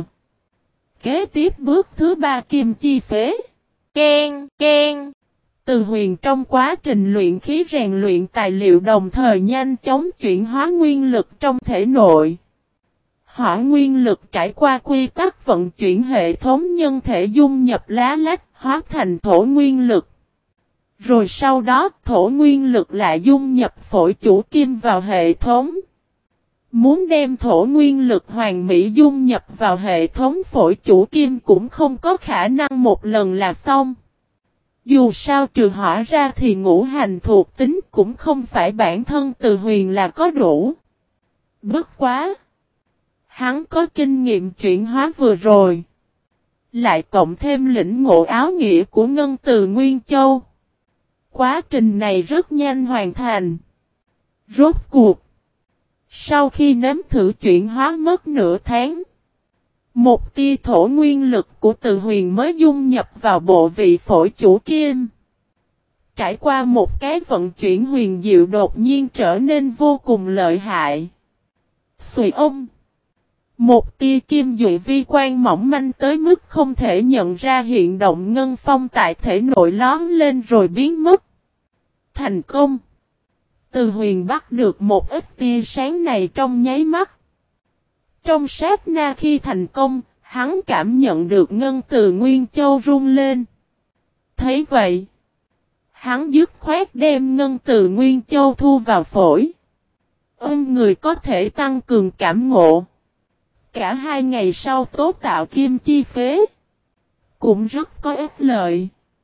Kế tiếp bước thứ ba kim chi phế. Ken, ken. Từ Huyền trong quá trình luyện khí rèn luyện tài liệu đồng thời nhanh chóng chuyển hóa nguyên lực trong thể nội. Hỏa nguyên lực trải qua quy tắc vận chuyển hệ thống nhân thể dung nhập lá lách hóa thành thổ nguyên lực. Rồi sau đó thổ nguyên lực lại dung nhập phổi chủ kim vào hệ thống. Muốn đem thổ nguyên lực hoàn mỹ dung nhập vào hệ thống phổi chủ kim cũng không có khả năng một lần là xong. Dù sao trừ hỏa ra thì ngũ hành thuộc tính cũng không phải bản thân Từ Huyền là có đủ. Bất quá! Hắn có kinh nghiệm chuyển hóa vừa rồi. Lại cộng thêm lĩnh ngộ áo nghĩa của ngân từ Nguyên Châu. Quá trình này rất nhanh hoàn thành. Rốt cuộc. Sau khi nếm thử chuyển hóa mất nửa tháng. Một tia thổ nguyên lực của Từ Huyền mới dung nhập vào bộ vị phổi chủ kim. Trải qua một cái vận chuyển huyền diệu đột nhiên trở nên vô cùng lợi hại. Xùi ông. Một tia kim duệ vi quan mỏng manh tới mức không thể nhận ra hiện động ngân phong tại thể nội lón lên rồi biến mất. Thành công. Từ Huyền bắt được một ít tia sáng này trong nháy mắt. Trong sát na khi thành công, hắn cảm nhận được ngân từ Nguyên Châu rung lên. Thấy vậy, hắn dứt khoát đem ngân từ Nguyên Châu thu vào phổi. Ơn người có thể tăng cường cảm ngộ. Cả hai ngày sau tố tạo kim chi phế. Cũng rất có ích lợi.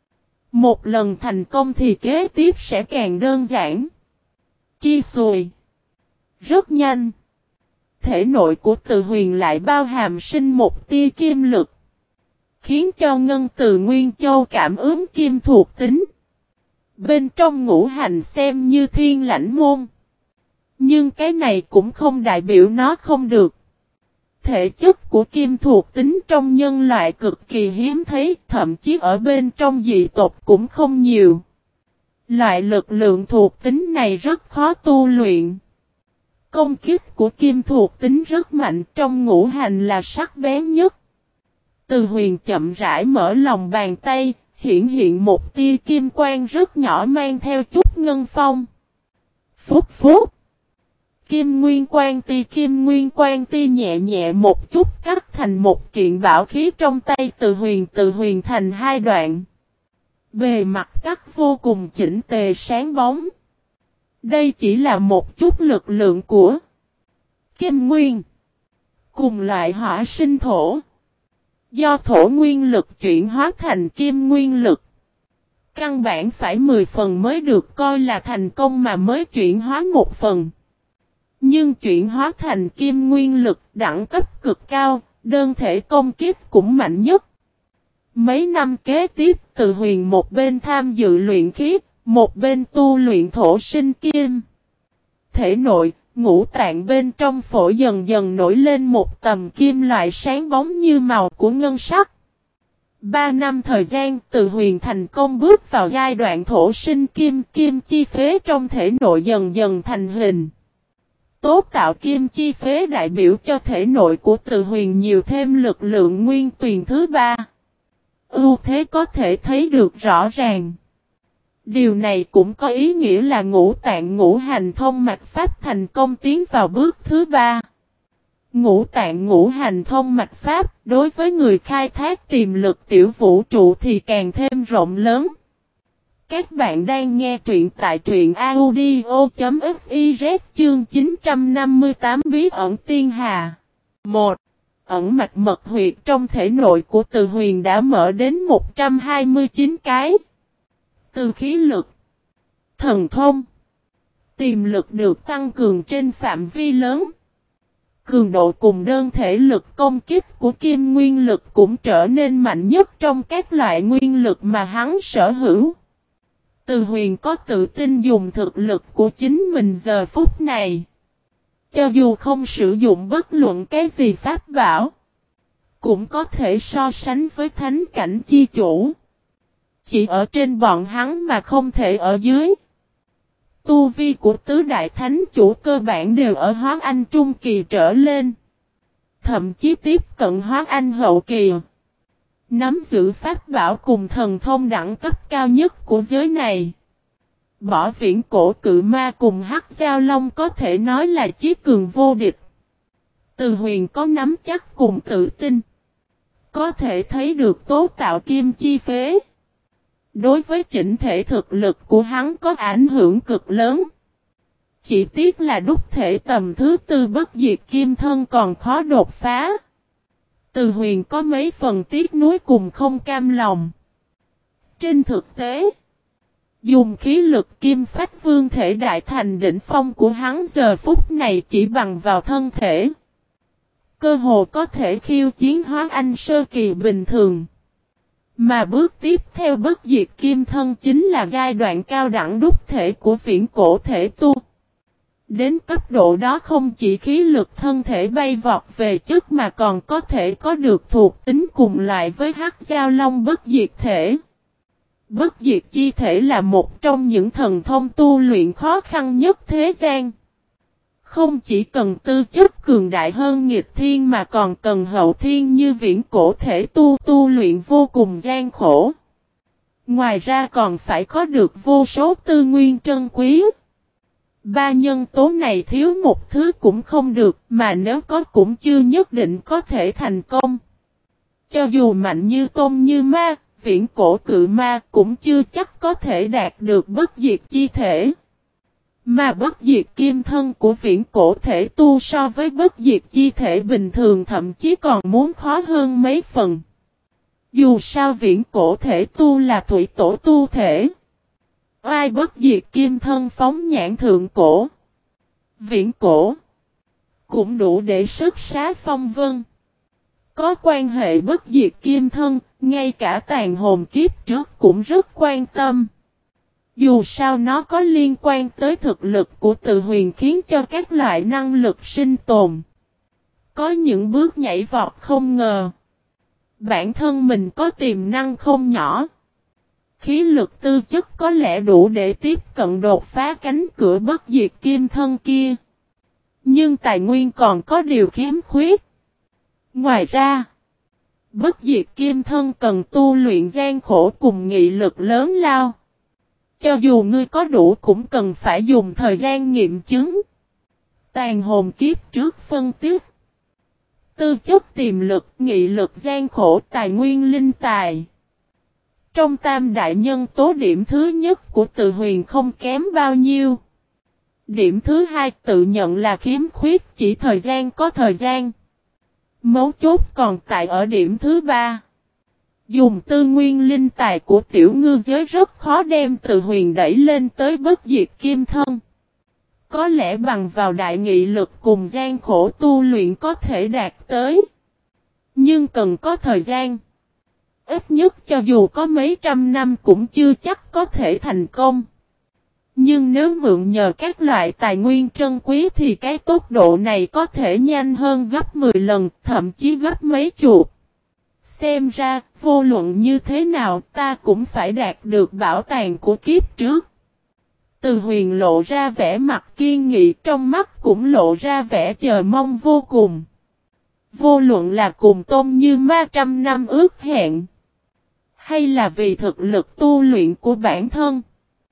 Một lần thành công thì kế tiếp sẽ càng đơn giản. Chi xùi. Rất nhanh. Thể nội của Từ Huyền lại bao hàm sinh một tia kim lực. Khiến cho ngân từ Nguyên Châu cảm ứng kim thuộc tính. Bên trong ngũ hành xem như thiên lãnh môn. Nhưng cái này cũng không đại biểu nó không được. Thể chất của kim thuộc tính trong nhân loại cực kỳ hiếm thấy, thậm chí ở bên trong dị tộc cũng không nhiều. Loại lực lượng thuộc tính này rất khó tu luyện. Công kích của kim thuộc tính rất mạnh, trong ngũ hành là sắc bén nhất. Từ Huyền chậm rãi mở lòng bàn tay, hiện hiện một tia kim quang rất nhỏ mang theo chút ngân phong. Phúc phúc. Kim nguyên quang ti kim nguyên quang ti nhẹ nhẹ một chút cắt thành một kiện bảo khí trong tay Từ Huyền Từ Huyền thành hai đoạn. Bề mặt cắt vô cùng chỉnh tề sáng bóng. Đây chỉ là một chút lực lượng của kim nguyên. Cùng loại hỏa sinh thổ. Do thổ nguyên lực chuyển hóa thành kim nguyên lực. Căn bản phải mười phần mới được coi là thành công mà mới chuyển hóa một phần. Nhưng chuyển hóa thành kim nguyên lực đẳng cấp cực cao, đơn thể công kích cũng mạnh nhất. Mấy năm kế tiếp Từ Huyền một bên tham dự luyện khí, một bên tu luyện thổ sinh kim. Thể nội, ngũ tạng bên trong phổi dần dần nổi lên một tầm kim loại sáng bóng như màu của ngân sắc. Ba năm thời gian Từ Huyền thành công bước vào giai đoạn thổ sinh kim, kim chi phế trong thể nội dần dần thành hình. Tố tạo kim chi phế đại biểu cho thể nội của Từ Huyền nhiều thêm lực lượng nguyên tuyền thứ ba. Ưu thế có thể thấy được rõ ràng. Điều này cũng có ý nghĩa là ngũ tạng ngũ hành thông mạch pháp thành công tiến vào bước thứ ba. Ngũ tạng ngũ hành thông mạch pháp đối với người khai thác tiềm lực tiểu vũ trụ thì càng thêm rộng lớn. Các bạn đang nghe truyện tại truyện audio.fiz chương chín trăm năm mươi tám bí ẩn tiên hà. một. Ẩn mạch mật huyệt trong thể nội của Từ Huyền đã mở đến một trăm hai mươi chín cái. Từ khí lực, thần thông, tiềm lực được tăng cường trên phạm vi lớn. Cường độ cùng đơn thể lực công kích của kim nguyên lực cũng trở nên mạnh nhất trong các loại nguyên lực mà hắn sở hữu. Từ Huyền có tự tin dùng thực lực của chính mình giờ phút này. Cho dù không sử dụng bất luận cái gì pháp bảo, cũng có thể so sánh với thánh cảnh chi chủ. Chỉ ở trên bọn hắn mà không thể ở dưới. Tu vi của tứ đại thánh chủ cơ bản đều ở hóa anh trung kỳ trở lên. Thậm chí tiếp cận hóa anh hậu kỳ. Nắm giữ pháp bảo cùng thần thông đẳng cấp cao nhất của giới này. Bỏ viễn cổ cự ma cùng hắc giao long có thể nói là chí cường vô địch. Từ Huyền có nắm chắc cùng tự tin. Có thể thấy được tố tạo kim chi phế. Đối với chỉnh thể thực lực của hắn có ảnh hưởng cực lớn. Chỉ tiếc là đúc thể tầm thứ tư bất diệt kim thân còn khó đột phá. Từ Huyền có mấy phần tiếc nuối cùng không cam lòng. Trên thực tế, dùng khí lực kim phách vương thể đại thành đỉnh phong của hắn giờ phút này chỉ bằng vào thân thể. Cơ hồ có thể khiêu chiến hóa anh sơ kỳ bình thường. Mà bước tiếp theo bất diệt kim thân chính là giai đoạn cao đẳng đúc thể của viễn cổ thể tu. Đến cấp độ đó không chỉ khí lực thân thể bay vọt về chất mà còn có thể có được thuộc tính cùng lại với hắc giao long bất diệt thể. Bất diệt chi thể là một trong những thần thông tu luyện khó khăn nhất thế gian. Không chỉ cần tư chất cường đại hơn nghịch thiên mà còn cần hậu thiên như viễn cổ thể tu tu luyện vô cùng gian khổ. Ngoài ra còn phải có được vô số tư nguyên trân quý. Ba nhân tố này thiếu một thứ cũng không được mà nếu có cũng chưa nhất định có thể thành công. Cho dù mạnh như tôn như ma, viễn cổ cự ma cũng chưa chắc có thể đạt được bất diệt chi thể. Mà bất diệt kim thân của viễn cổ thể tu so với bất diệt chi thể bình thường thậm chí còn muốn khó hơn mấy phần. Dù sao viễn cổ thể tu là thủy tổ tu thể. Oai bất diệt kim thân phóng nhãn thượng cổ. Viễn cổ cũng đủ để sức xá phong vân. Có quan hệ bất diệt kim thân, ngay cả tàn hồn kiếp trước cũng rất quan tâm. Dù sao nó có liên quan tới thực lực của Từ Huyền khiến cho các loại năng lực sinh tồn. Có những bước nhảy vọt không ngờ. Bản thân mình có tiềm năng không nhỏ. Khí lực tư chất có lẽ đủ để tiếp cận đột phá cánh cửa bất diệt kim thân kia. Nhưng tài nguyên còn có điều khiếm khuyết. Ngoài ra, bất diệt kim thân cần tu luyện gian khổ cùng nghị lực lớn lao. Cho dù ngươi có đủ cũng cần phải dùng thời gian nghiệm chứng. Tàn hồn kiếp trước phân tích. Tư chất tiềm lực, nghị lực gian khổ, tài nguyên linh tài. Trong tam đại nhân tố điểm thứ nhất của Từ Huyền không kém bao nhiêu. Điểm thứ hai tự nhận là khiếm khuyết chỉ thời gian có thời gian. Mấu chốt còn tại ở điểm thứ ba. Dùng tư nguyên linh tài của tiểu ngư giới rất khó đem Từ Huyền đẩy lên tới bất diệt kim thân. Có lẽ bằng vào đại nghị lực cùng gian khổ tu luyện có thể đạt tới. Nhưng cần có thời gian. Ít nhất cho dù có mấy trăm năm cũng chưa chắc có thể thành công. Nhưng nếu mượn nhờ các loại tài nguyên trân quý thì cái tốc độ này có thể nhanh hơn gấp mười lần, thậm chí gấp mấy chục. Xem ra, vô luận như thế nào ta cũng phải đạt được bảo tàng của kiếp trước. Từ Huyền lộ ra vẻ mặt kiên nghị, trong mắt cũng lộ ra vẻ chờ mong vô cùng. Vô luận là cùng Tôn Như Ma trăm năm ước hẹn, hay là vì thực lực tu luyện của bản thân,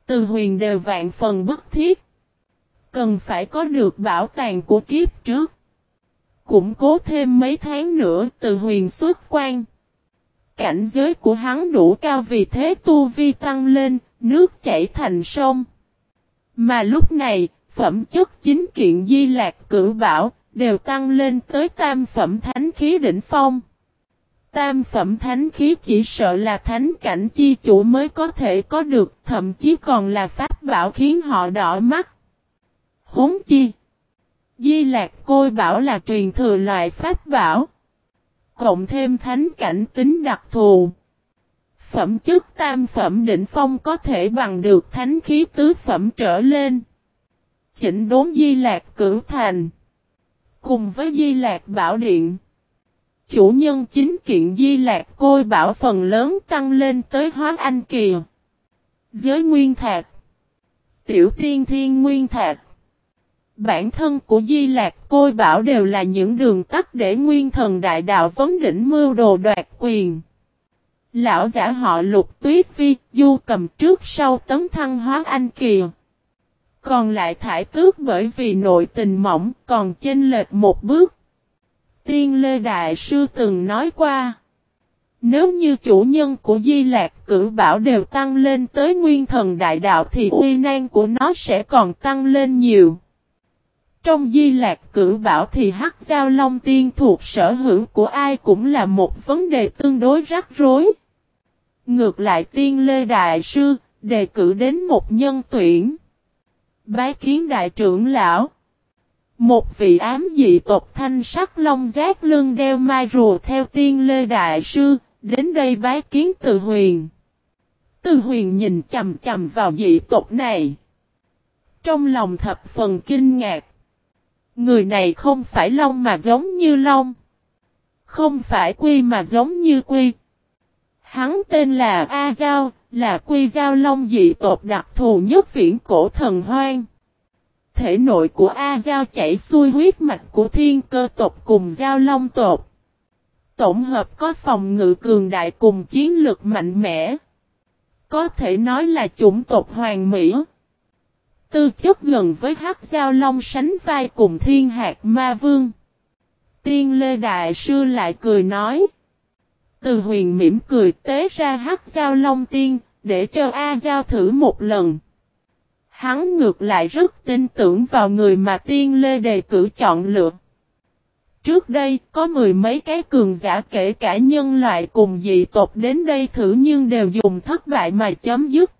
Từ Huyền đều vạn phần bức thiết. Cần phải có được bảo tàng của kiếp trước. Củng cố thêm mấy tháng nữa Từ Huyền xuất quan. Cảnh giới của hắn đủ cao vì thế tu vi tăng lên, nước chảy thành sông. Mà lúc này, phẩm chất chính kiện Di Lạc Cửu Bảo đều tăng lên tới tam phẩm thánh khí đỉnh phong. Tam phẩm thánh khí chỉ sợ là thánh cảnh chi chủ mới có thể có được, thậm chí còn là pháp bảo khiến họ đỏ mắt. Huống chi, Di Lạc Côi Bảo là truyền thừa loại pháp bảo. Cộng thêm thánh cảnh tính đặc thù. Phẩm chất tam phẩm đỉnh phong có thể bằng được thánh khí tứ phẩm trở lên. Chỉnh đốn Di Lạc Cửu Thành. Cùng với Di Lạc Bảo Điện. Chủ nhân chính kiện Di Lạc Côi Bảo phần lớn tăng lên tới Hóa Anh Kỳ. Giới Nguyên Thạc. Tiểu Tiên Thiên Nguyên Thạc. Bản thân của Di Lạc Côi Bảo đều là những đường tắt để Nguyên Thần Đại Đạo vấn đỉnh mưu đồ đoạt quyền. Lão giả họ Lục Tuyết Vi, Du Cầm trước sau tấn thăng Hóa Anh Kỳ. Còn lại Thải Tước bởi vì nội tình mỏng còn chênh lệch một bước. Tiên Lê Đại Sư từng nói qua. Nếu như chủ nhân của Di Lạc Cửu Bảo đều tăng lên tới Nguyên Thần Đại Đạo thì uy năng của nó sẽ còn tăng lên nhiều. Trong Di Lạc Cửu Bảo thì Hắc Giao Long Tiên thuộc sở hữu của ai cũng là một vấn đề tương đối rắc rối. Ngược lại Tiên Lê Đại Sư đề cử đến một nhân tuyển. Bái kiến đại trưởng lão. Một vị ám dị tộc thanh sắc long giác lưng đeo mai rùa theo Tiên Lê Đại Sư đến đây bái kiến Từ Huyền. Từ Huyền nhìn chầm chầm vào dị tộc này. Trong lòng thập phần kinh ngạc. Người này không phải long mà giống như long. Không phải quy mà giống như quy. Hắn tên là A Giao, là quy giao long dị tộc đặc thù nhất viễn cổ thần hoang. Thể nội của A Giao chảy xuôi huyết mạch của thiên cơ tộc cùng giao long tộc. Tổng hợp có phòng ngự cường đại cùng chiến lực mạnh mẽ. Có thể nói là chủng tộc hoàng mỹ. Tư chất gần với Hắc Giao Long sánh vai cùng Thiên Hạc Ma Vương. Tiên Lê Đại Sư lại cười nói. Từ Huyền mỉm cười tế ra Hắc Giao Long Tiên, để cho A Giao thử một lần. Hắn ngược lại rất tin tưởng vào người mà Tiên Lê đề cử chọn lựa. Trước đây có mười mấy cái cường giả kể cả nhân loại cùng dị tộc đến đây thử nhưng đều dùng thất bại mà chấm dứt.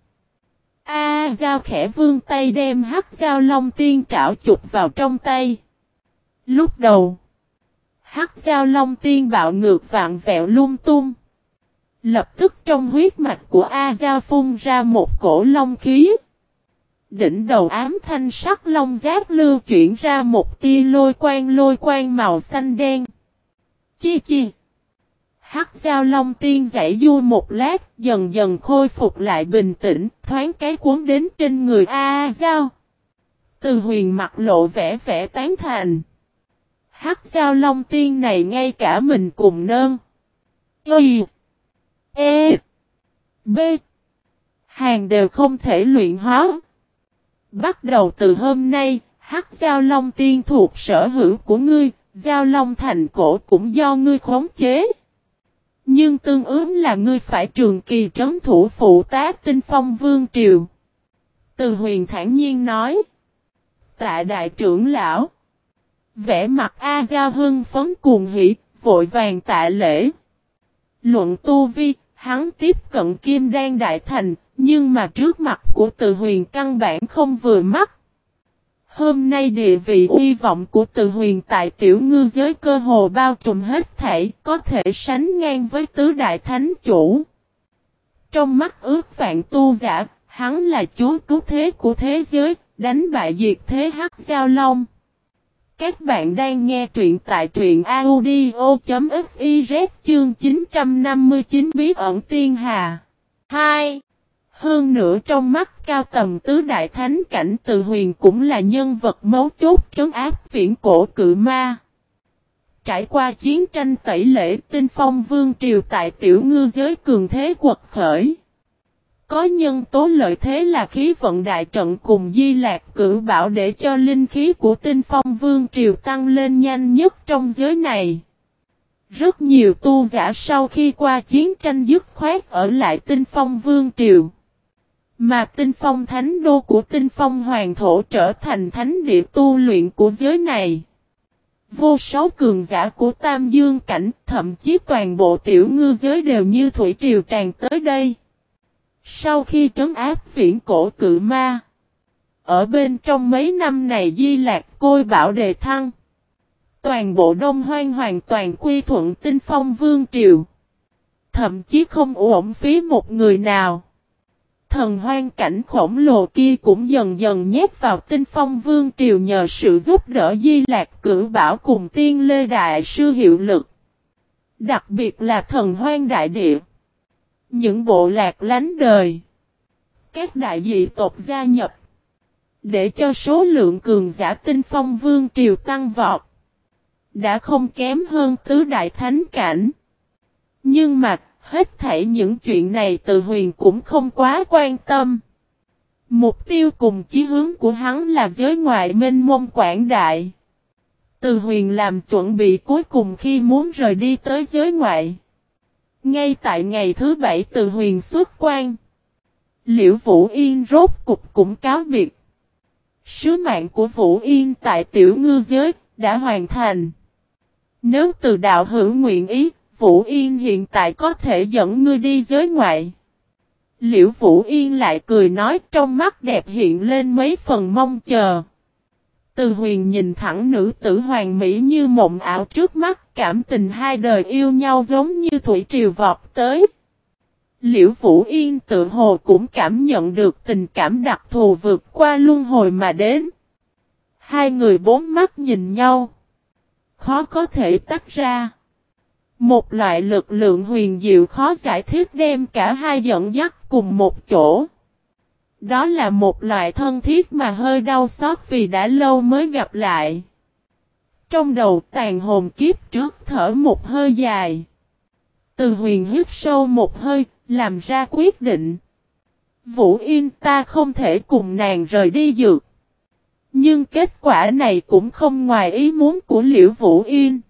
A Giao khẽ vươn tay đem Hắc Giao Long Tiên trảo chụp vào trong tay. Lúc đầu, Hắc Giao Long Tiên bạo ngược vạn vẹo lung tung. Lập tức trong huyết mạch của A Giao phun ra một cổ long khí. Đỉnh đầu ám thanh sắc long giác lưu chuyển ra một tia lôi quang lôi quang màu xanh đen. Chi chi. Hắc Giao Long Tiên giải vui một lát, dần dần khôi phục lại bình tĩnh, thoáng cái cuốn đến trên người A Giao. Từ Huyền mặt lộ vẻ vẻ tán thành. Hắc Giao Long Tiên này ngay cả mình cùng nơn. Y. E. B. Hàng đều không thể luyện hóa. Bắt đầu từ hôm nay, Hắc Giao Long Tiên thuộc sở hữu của ngươi, Giao Long Thành cổ cũng do ngươi khống chế. Nhưng tương ứng là ngươi phải trường kỳ trấn thủ phụ tá Tinh Phong Vương Triều. Từ Huyền thản nhiên nói. Tạ đại trưởng lão. Vẻ mặt A Giao hưng phấn cuồng hỉ, vội vàng tạ lễ. Luận tu vi, hắn tiếp cận Kim Đan Đại Thành, nhưng mà trước mặt của Từ Huyền căn bản không vừa mắt. Hôm nay địa vị uy vọng của Từ Huyền tại tiểu ngư giới cơ hồ bao trùm hết thảy, có thể sánh ngang với tứ đại thánh chủ. Trong mắt ước vạn tu giả, hắn là chúa cứu thế của thế giới, đánh bại diệt thế Hắc Giao Long. Các bạn đang nghe truyện tại truyện audio chấm fiz chương chín trăm năm mươi chín Bí ẩn Tiên Hà. hai. Hơn nữa trong mắt cao tầm tứ đại thánh cảnh Từ Huyền cũng là nhân vật mấu chốt trấn áp viễn cổ cự ma. Trải qua chiến tranh tẩy lễ Tinh Phong Vương Triều tại tiểu ngư giới cường thế quật khởi. Có nhân tố lợi thế là khí vận đại trận cùng Di Lạc Cửu Bảo để cho linh khí của Tinh Phong Vương Triều tăng lên nhanh nhất trong giới này. Rất nhiều tu giả sau khi qua chiến tranh dứt khoát ở lại Tinh Phong Vương Triều. Mà Tinh Phong Thánh Đô của Tinh Phong Hoàng Thổ trở thành thánh địa tu luyện của giới này. Vô số cường giả của Tam Dương Cảnh, thậm chí toàn bộ tiểu ngư giới đều như thủy triều tràn tới đây. Sau khi trấn áp viễn cổ cự ma, ở bên trong mấy năm này Di Lạc Côi Bảo đề thăng. Toàn bộ Đông Hoang hoàn toàn quy thuận Tinh Phong Vương Triều. Thậm chí không uổng phí một người nào. Thần hoang cảnh khổng lồ kia cũng dần dần nhét vào Tinh Phong Vương Triều nhờ sự giúp đỡ Di Lạc Cửu Bảo cùng Tiên Lê Đại Sư hiệu lực. Đặc biệt là thần hoang đại địa. Những bộ lạc lánh đời. Các đại dị tộc gia nhập. Để cho số lượng cường giả Tinh Phong Vương Triều tăng vọt. Đã không kém hơn tứ đại thánh cảnh. Nhưng mà, hết thảy những chuyện này Từ Huyền cũng không quá quan tâm. Mục tiêu cùng chí hướng của hắn là giới ngoại mênh mông quảng đại. Từ Huyền làm chuẩn bị cuối cùng khi muốn rời đi tới giới ngoại. Ngay tại ngày thứ bảy Từ Huyền xuất quan. Liễu Vũ Yên rốt cục cũng cáo biệt. Sứ mạng của Vũ Yên tại tiểu ngư giới đã hoàn thành. Nếu từ đạo hữu nguyện ý, Vũ Yên hiện tại có thể dẫn ngươi đi giới ngoại. Liễu Vũ Yên lại cười nói trong mắt đẹp hiện lên mấy phần mong chờ. Từ Huyền nhìn thẳng nữ tử hoàng mỹ như mộng ảo trước mắt, cảm tình hai đời yêu nhau giống như thủy triều vọt tới. Liễu Vũ Yên tự hồ cũng cảm nhận được tình cảm đặc thù vượt qua luân hồi mà đến. Hai người bốn mắt nhìn nhau. Khó có thể tách ra. Một loại lực lượng huyền diệu khó giải thích đem cả hai dẫn dắt cùng một chỗ. Đó là một loại thân thiết mà hơi đau xót vì đã lâu mới gặp lại. Trong đầu tàn hồn kiếp trước thở một hơi dài. Từ Huyền hít sâu một hơi, làm ra quyết định. Vũ Yên ta không thể cùng nàng rời đi dược. Nhưng kết quả này cũng không ngoài ý muốn của Liễu Vũ Yên.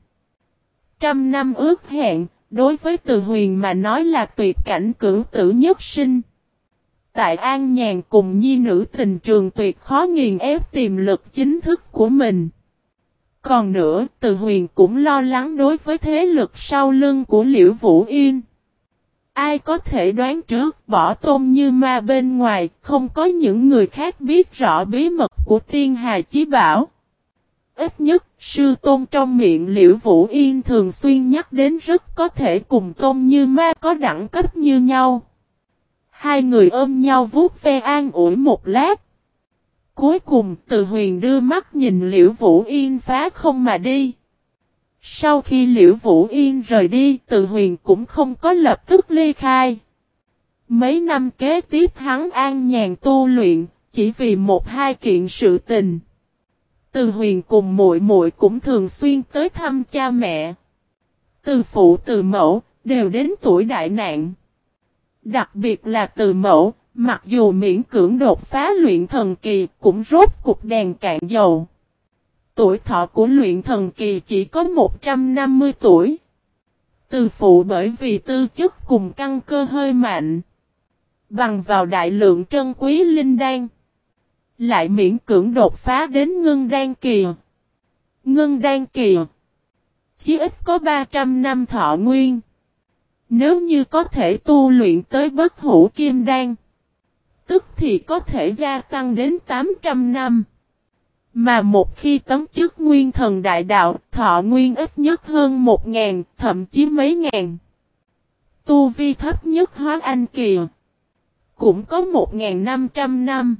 Trăm năm ước hẹn, đối với Từ Huyền mà nói là tuyệt cảnh cửu tử nhất sinh. Tại An Nhàn cùng nhi nữ tình trường tuyệt khó nghiền ép tiềm lực chính thức của mình. Còn nữa, Từ Huyền cũng lo lắng đối với thế lực sau lưng của Liễu Vũ Yên. Ai có thể đoán trước bỏ Tôn Như Ma bên ngoài, không có những người khác biết rõ bí mật của Tiên Hà Chí Bảo. Ít nhất, sư tôn trong miệng Liễu Vũ Yên thường xuyên nhắc đến rất có thể cùng Tôn Như Ma có đẳng cấp như nhau. Hai người ôm nhau vuốt ve an ủi một lát. Cuối cùng Từ Huyền đưa mắt nhìn Liễu Vũ Yên phá không mà đi. Sau khi Liễu Vũ Yên rời đi, Từ Huyền cũng không có lập tức ly khai. Mấy năm kế tiếp hắn an nhàn tu luyện, chỉ vì một hai kiện sự tình. Từ Huyền cùng muội muội cũng thường xuyên tới thăm cha mẹ. Từ phụ từ mẫu, đều đến tuổi đại nạn. Đặc biệt là Từ mẫu, mặc dù miễn cưỡng đột phá luyện thần kỳ, cũng rốt cục đèn cạn dầu. Tuổi thọ của luyện thần kỳ chỉ có một trăm năm mươi tuổi. Từ phụ bởi vì tư chất cùng căn cơ hơi mạnh. Bằng vào đại lượng trân quý linh đan. Lại miễn cưỡng đột phá đến ngưng đan kỳ. Ngưng đan kỳ. Chí ít có ba trăm năm thọ nguyên. Nếu như có thể tu luyện tới bất hủ kim đan. Tức thì có thể gia tăng đến tám trăm năm. Mà một khi tấm chức nguyên thần đại đạo, thọ nguyên ít nhất hơn một ngàn, thậm chí mấy ngàn. Tu vi thấp nhất hóa anh kỳ. Cũng có một ngàn năm trăm năm.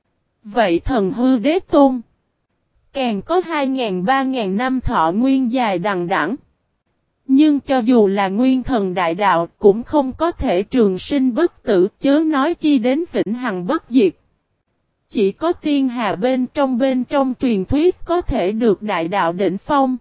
Vậy thần hư đế tôn. Càng có hai ngàn ba ngàn năm thọ nguyên dài đằng đẵng. Nhưng cho dù là nguyên thần đại đạo cũng không có thể trường sinh bất tử chớ nói chi đến vĩnh hằng bất diệt. Chỉ có tiên hà bên trong bên trong truyền thuyết có thể được đại đạo đỉnh phong.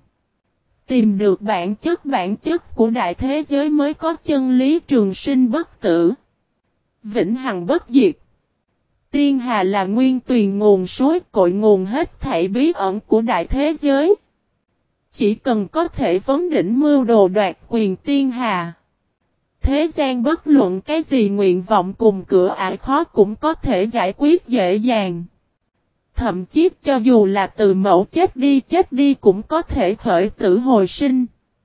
Tìm được bản chất bản chất của đại thế giới mới có chân lý trường sinh bất tử. vĩnh hằng bất diệt. Tiên hà là nguyên tuyền nguồn suối cội nguồn hết thảy bí ẩn của đại thế giới. Chỉ cần có thể vấn đỉnh mưu đồ đoạt quyền tiên hà. Thế gian bất luận cái gì nguyện vọng cùng cửa ải khó cũng có thể giải quyết dễ dàng. Thậm chí cho dù là từ mẫu chết đi chết đi cũng có thể khởi tử hồi sinh.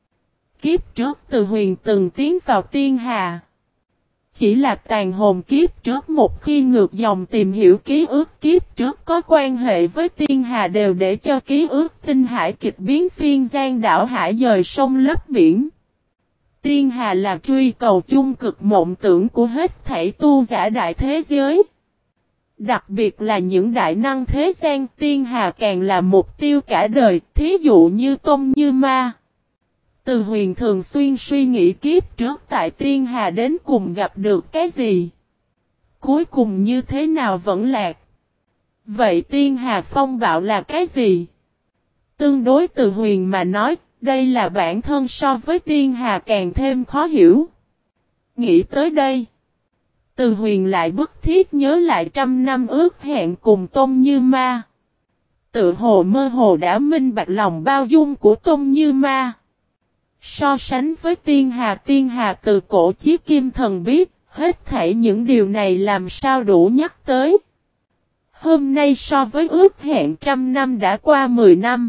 Kiếp trước Từ Huyền từng tiến vào tiên hà. Chỉ là tàn hồn kiếp trước một khi ngược dòng tìm hiểu ký ức kiếp trước có quan hệ với tiên hà đều để cho ký ức tinh hải kịch biến phiên gian đảo hải dời sông lấp biển. Tiên hà là truy cầu chung cực mộng tưởng của hết thảy tu giả đại thế giới. Đặc biệt là những đại năng thế gian tiên hà càng là mục tiêu cả đời, thí dụ như Tôn Như Ma. Từ Huyền thường xuyên suy nghĩ kiếp trước tại tiên hà đến cùng gặp được cái gì. Cuối cùng như thế nào vẫn lạc. Vậy tiên hà phong bạo là cái gì? Tương đối Từ Huyền mà nói, đây là bản thân so với tiên hà càng thêm khó hiểu. Nghĩ tới đây. Từ Huyền lại bức thiết nhớ lại trăm năm ước hẹn cùng Tôn Như Ma. Tự hồ mơ hồ đã minh bạch lòng bao dung của Tôn Như Ma. So sánh với tiên hà tiên hà từ cổ chí kim thần biết, hết thảy những điều này làm sao đủ nhắc tới. Hôm nay so với ước hẹn trăm năm đã qua mười năm.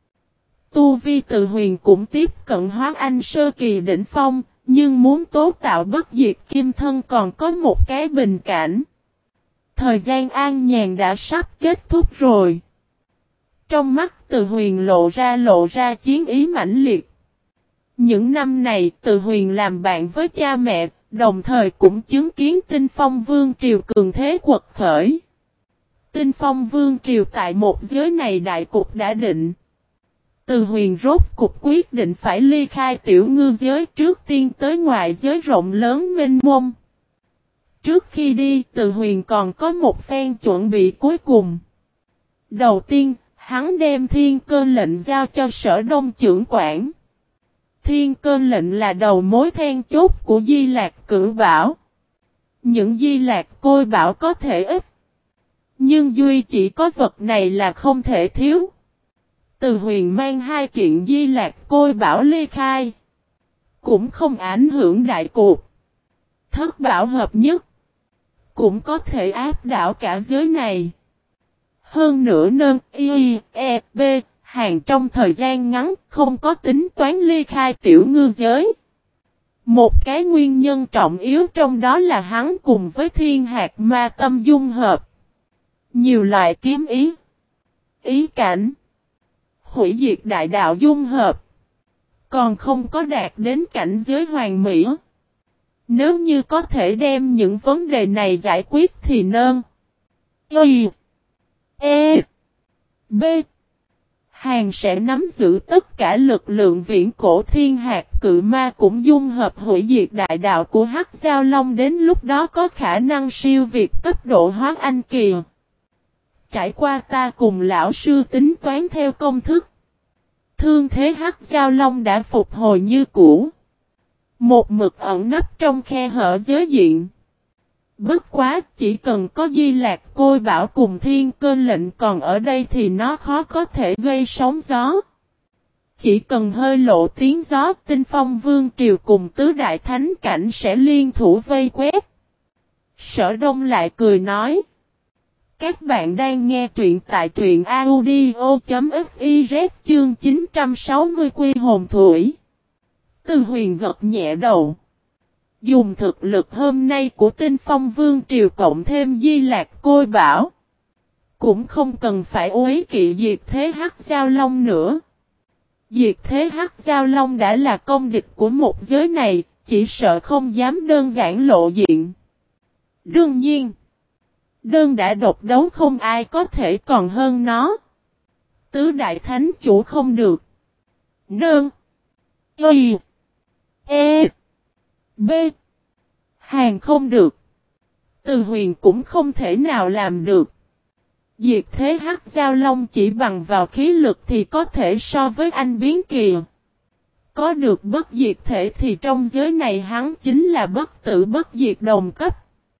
Tu vi Từ Huyền cũng tiếp cận hóa anh sơ kỳ đỉnh phong, nhưng muốn tố tạo bất diệt kim thân còn có một cái bình cảnh. Thời gian an nhàn đã sắp kết thúc rồi. Trong mắt Từ Huyền lộ ra lộ ra chiến ý mãnh liệt. Những năm này Từ Huyền làm bạn với cha mẹ, đồng thời cũng chứng kiến Tinh Phong Vương Triều cường thế quật khởi. Tinh Phong Vương Triều tại một giới này đại cục đã định. Từ Huyền rốt cục quyết định phải ly khai tiểu ngư giới trước tiên tới ngoại giới rộng lớn mênh mông. Trước khi đi, Từ Huyền còn có một phen chuẩn bị cuối cùng. Đầu tiên, hắn đem thiên cơ lệnh giao cho Sở Đông trưởng quản. Thiên cơ lệnh là đầu mối then chốt của Di Lạc Cửu Bảo. Những Di Lạc Côi Bảo có thể ít. Nhưng duy chỉ có vật này là không thể thiếu. Từ Huyền mang hai kiện Di Lạc Côi Bảo ly khai. Cũng không ảnh hưởng đại cục. Thất bảo hợp nhất. Cũng có thể áp đảo cả giới này. Hơn nữa nâng y, e, b, hàng trong thời gian ngắn không có tính toán ly khai tiểu ngư giới. Một cái nguyên nhân trọng yếu trong đó là hắn cùng với thiên hạt ma tâm dung hợp. Nhiều loại kiếm ý, ý cảnh, hủy diệt đại đạo dung hợp. Còn không có đạt đến cảnh giới hoàn mỹ. Nếu như có thể đem những vấn đề này giải quyết thì nơn Y E B Hàng sẽ nắm giữ tất cả lực lượng viễn cổ thiên hạt cự ma cũng dung hợp hủy diệt đại đạo của Hắc Giao Long đến lúc đó có khả năng siêu việt cấp độ hóa anh kỳ. Trải qua ta cùng lão sư tính toán theo công thức. Thương thế Hắc Giao Long đã phục hồi như cũ. Một mực ẩn nấp trong khe hở giới diện. Bất quá chỉ cần có Di Lạc Côi Bảo cùng thiên cơ lệnh còn ở đây thì nó khó có thể gây sóng gió. Chỉ cần hơi lộ tiếng gió Tinh Phong Vương Triều cùng tứ đại thánh cảnh sẽ liên thủ vây quét. Sở Đông lại cười nói. Các bạn đang nghe truyện tại truyện audio.fiz chương chín trăm sáu mươi Quy Hồn Thủy. Từ Huyền gật nhẹ đầu. Dùng thực lực hôm nay của Tinh Phong Vương Triều cộng thêm Di Lạc Côi Bảo. Cũng không cần phải uế kỵ diệt thế Hắc Giao Long nữa. Diệt thế Hắc Giao Long đã là công địch của một giới này, chỉ sợ không dám đơn giản lộ diện. Đương nhiên, đơn đã độc đấu không ai có thể còn hơn nó. Tứ đại thánh chủ không được. Nương Y E B Hàng không được. Từ Huyền cũng không thể nào làm được. Diệt thế Hắc Giao Long chỉ bằng vào khí lực thì có thể so với anh biến kỳ. Có được bất diệt thể thì trong giới này hắn chính là bất tử bất diệt đồng cấp.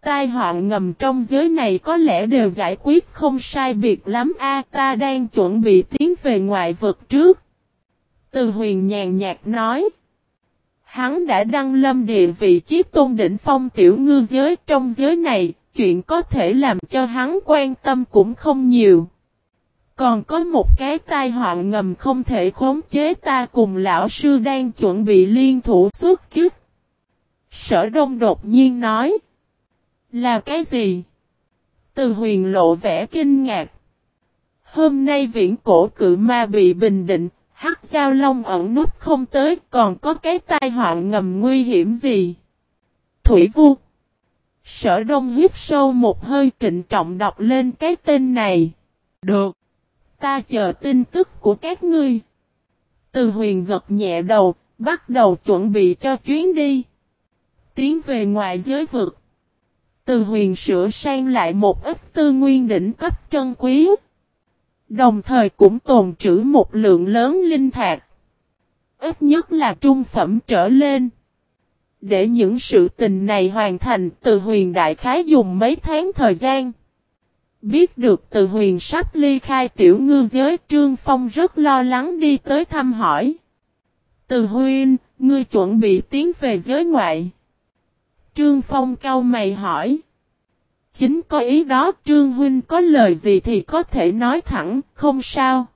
tai họa ngầm trong giới này có lẽ đều giải quyết không sai biệt lắm a, ta đang chuẩn bị tiến về ngoại vực trước. Từ Huyền nhàn nhạt nói. Hắn đã đăng lâm địa vị Chí Tôn đỉnh phong tiểu ngư giới, trong giới này, chuyện có thể làm cho hắn quan tâm cũng không nhiều. Còn có một cái tai họa ngầm không thể khống chế, ta cùng lão sư đang chuẩn bị liên thủ xuất kích. Sở Đông đột nhiên nói. Là cái gì? Từ Huyền lộ vẻ kinh ngạc. Hôm nay viễn cổ cự ma bị bình định, Hắc Giao Long ẩn nút không tới, còn có cái tai họa ngầm nguy hiểm gì? Thủy Vu. Sở Đông hít sâu một hơi, trịnh trọng đọc lên cái tên này. Được. Ta chờ tin tức của các ngươi. Từ Huyền gật nhẹ đầu, bắt đầu chuẩn bị cho chuyến đi. Tiến về ngoài giới vực. Từ Huyền sửa sang lại một ít tư nguyên đỉnh cấp trân quý. Đồng thời cũng tồn trữ một lượng lớn linh thạch. Ít nhất là trung phẩm trở lên. Để những sự tình này hoàn thành, Từ Huyền đại khái dùng mấy tháng thời gian. Biết được Từ Huyền sắp ly khai tiểu ngư giới, Trương Phong rất lo lắng đi tới thăm hỏi. Từ Huynh, ngươi chuẩn bị tiến về giới ngoại. Trương Phong cau mày hỏi. Chính có ý đó, Trương Huynh có lời gì thì có thể nói thẳng, không sao.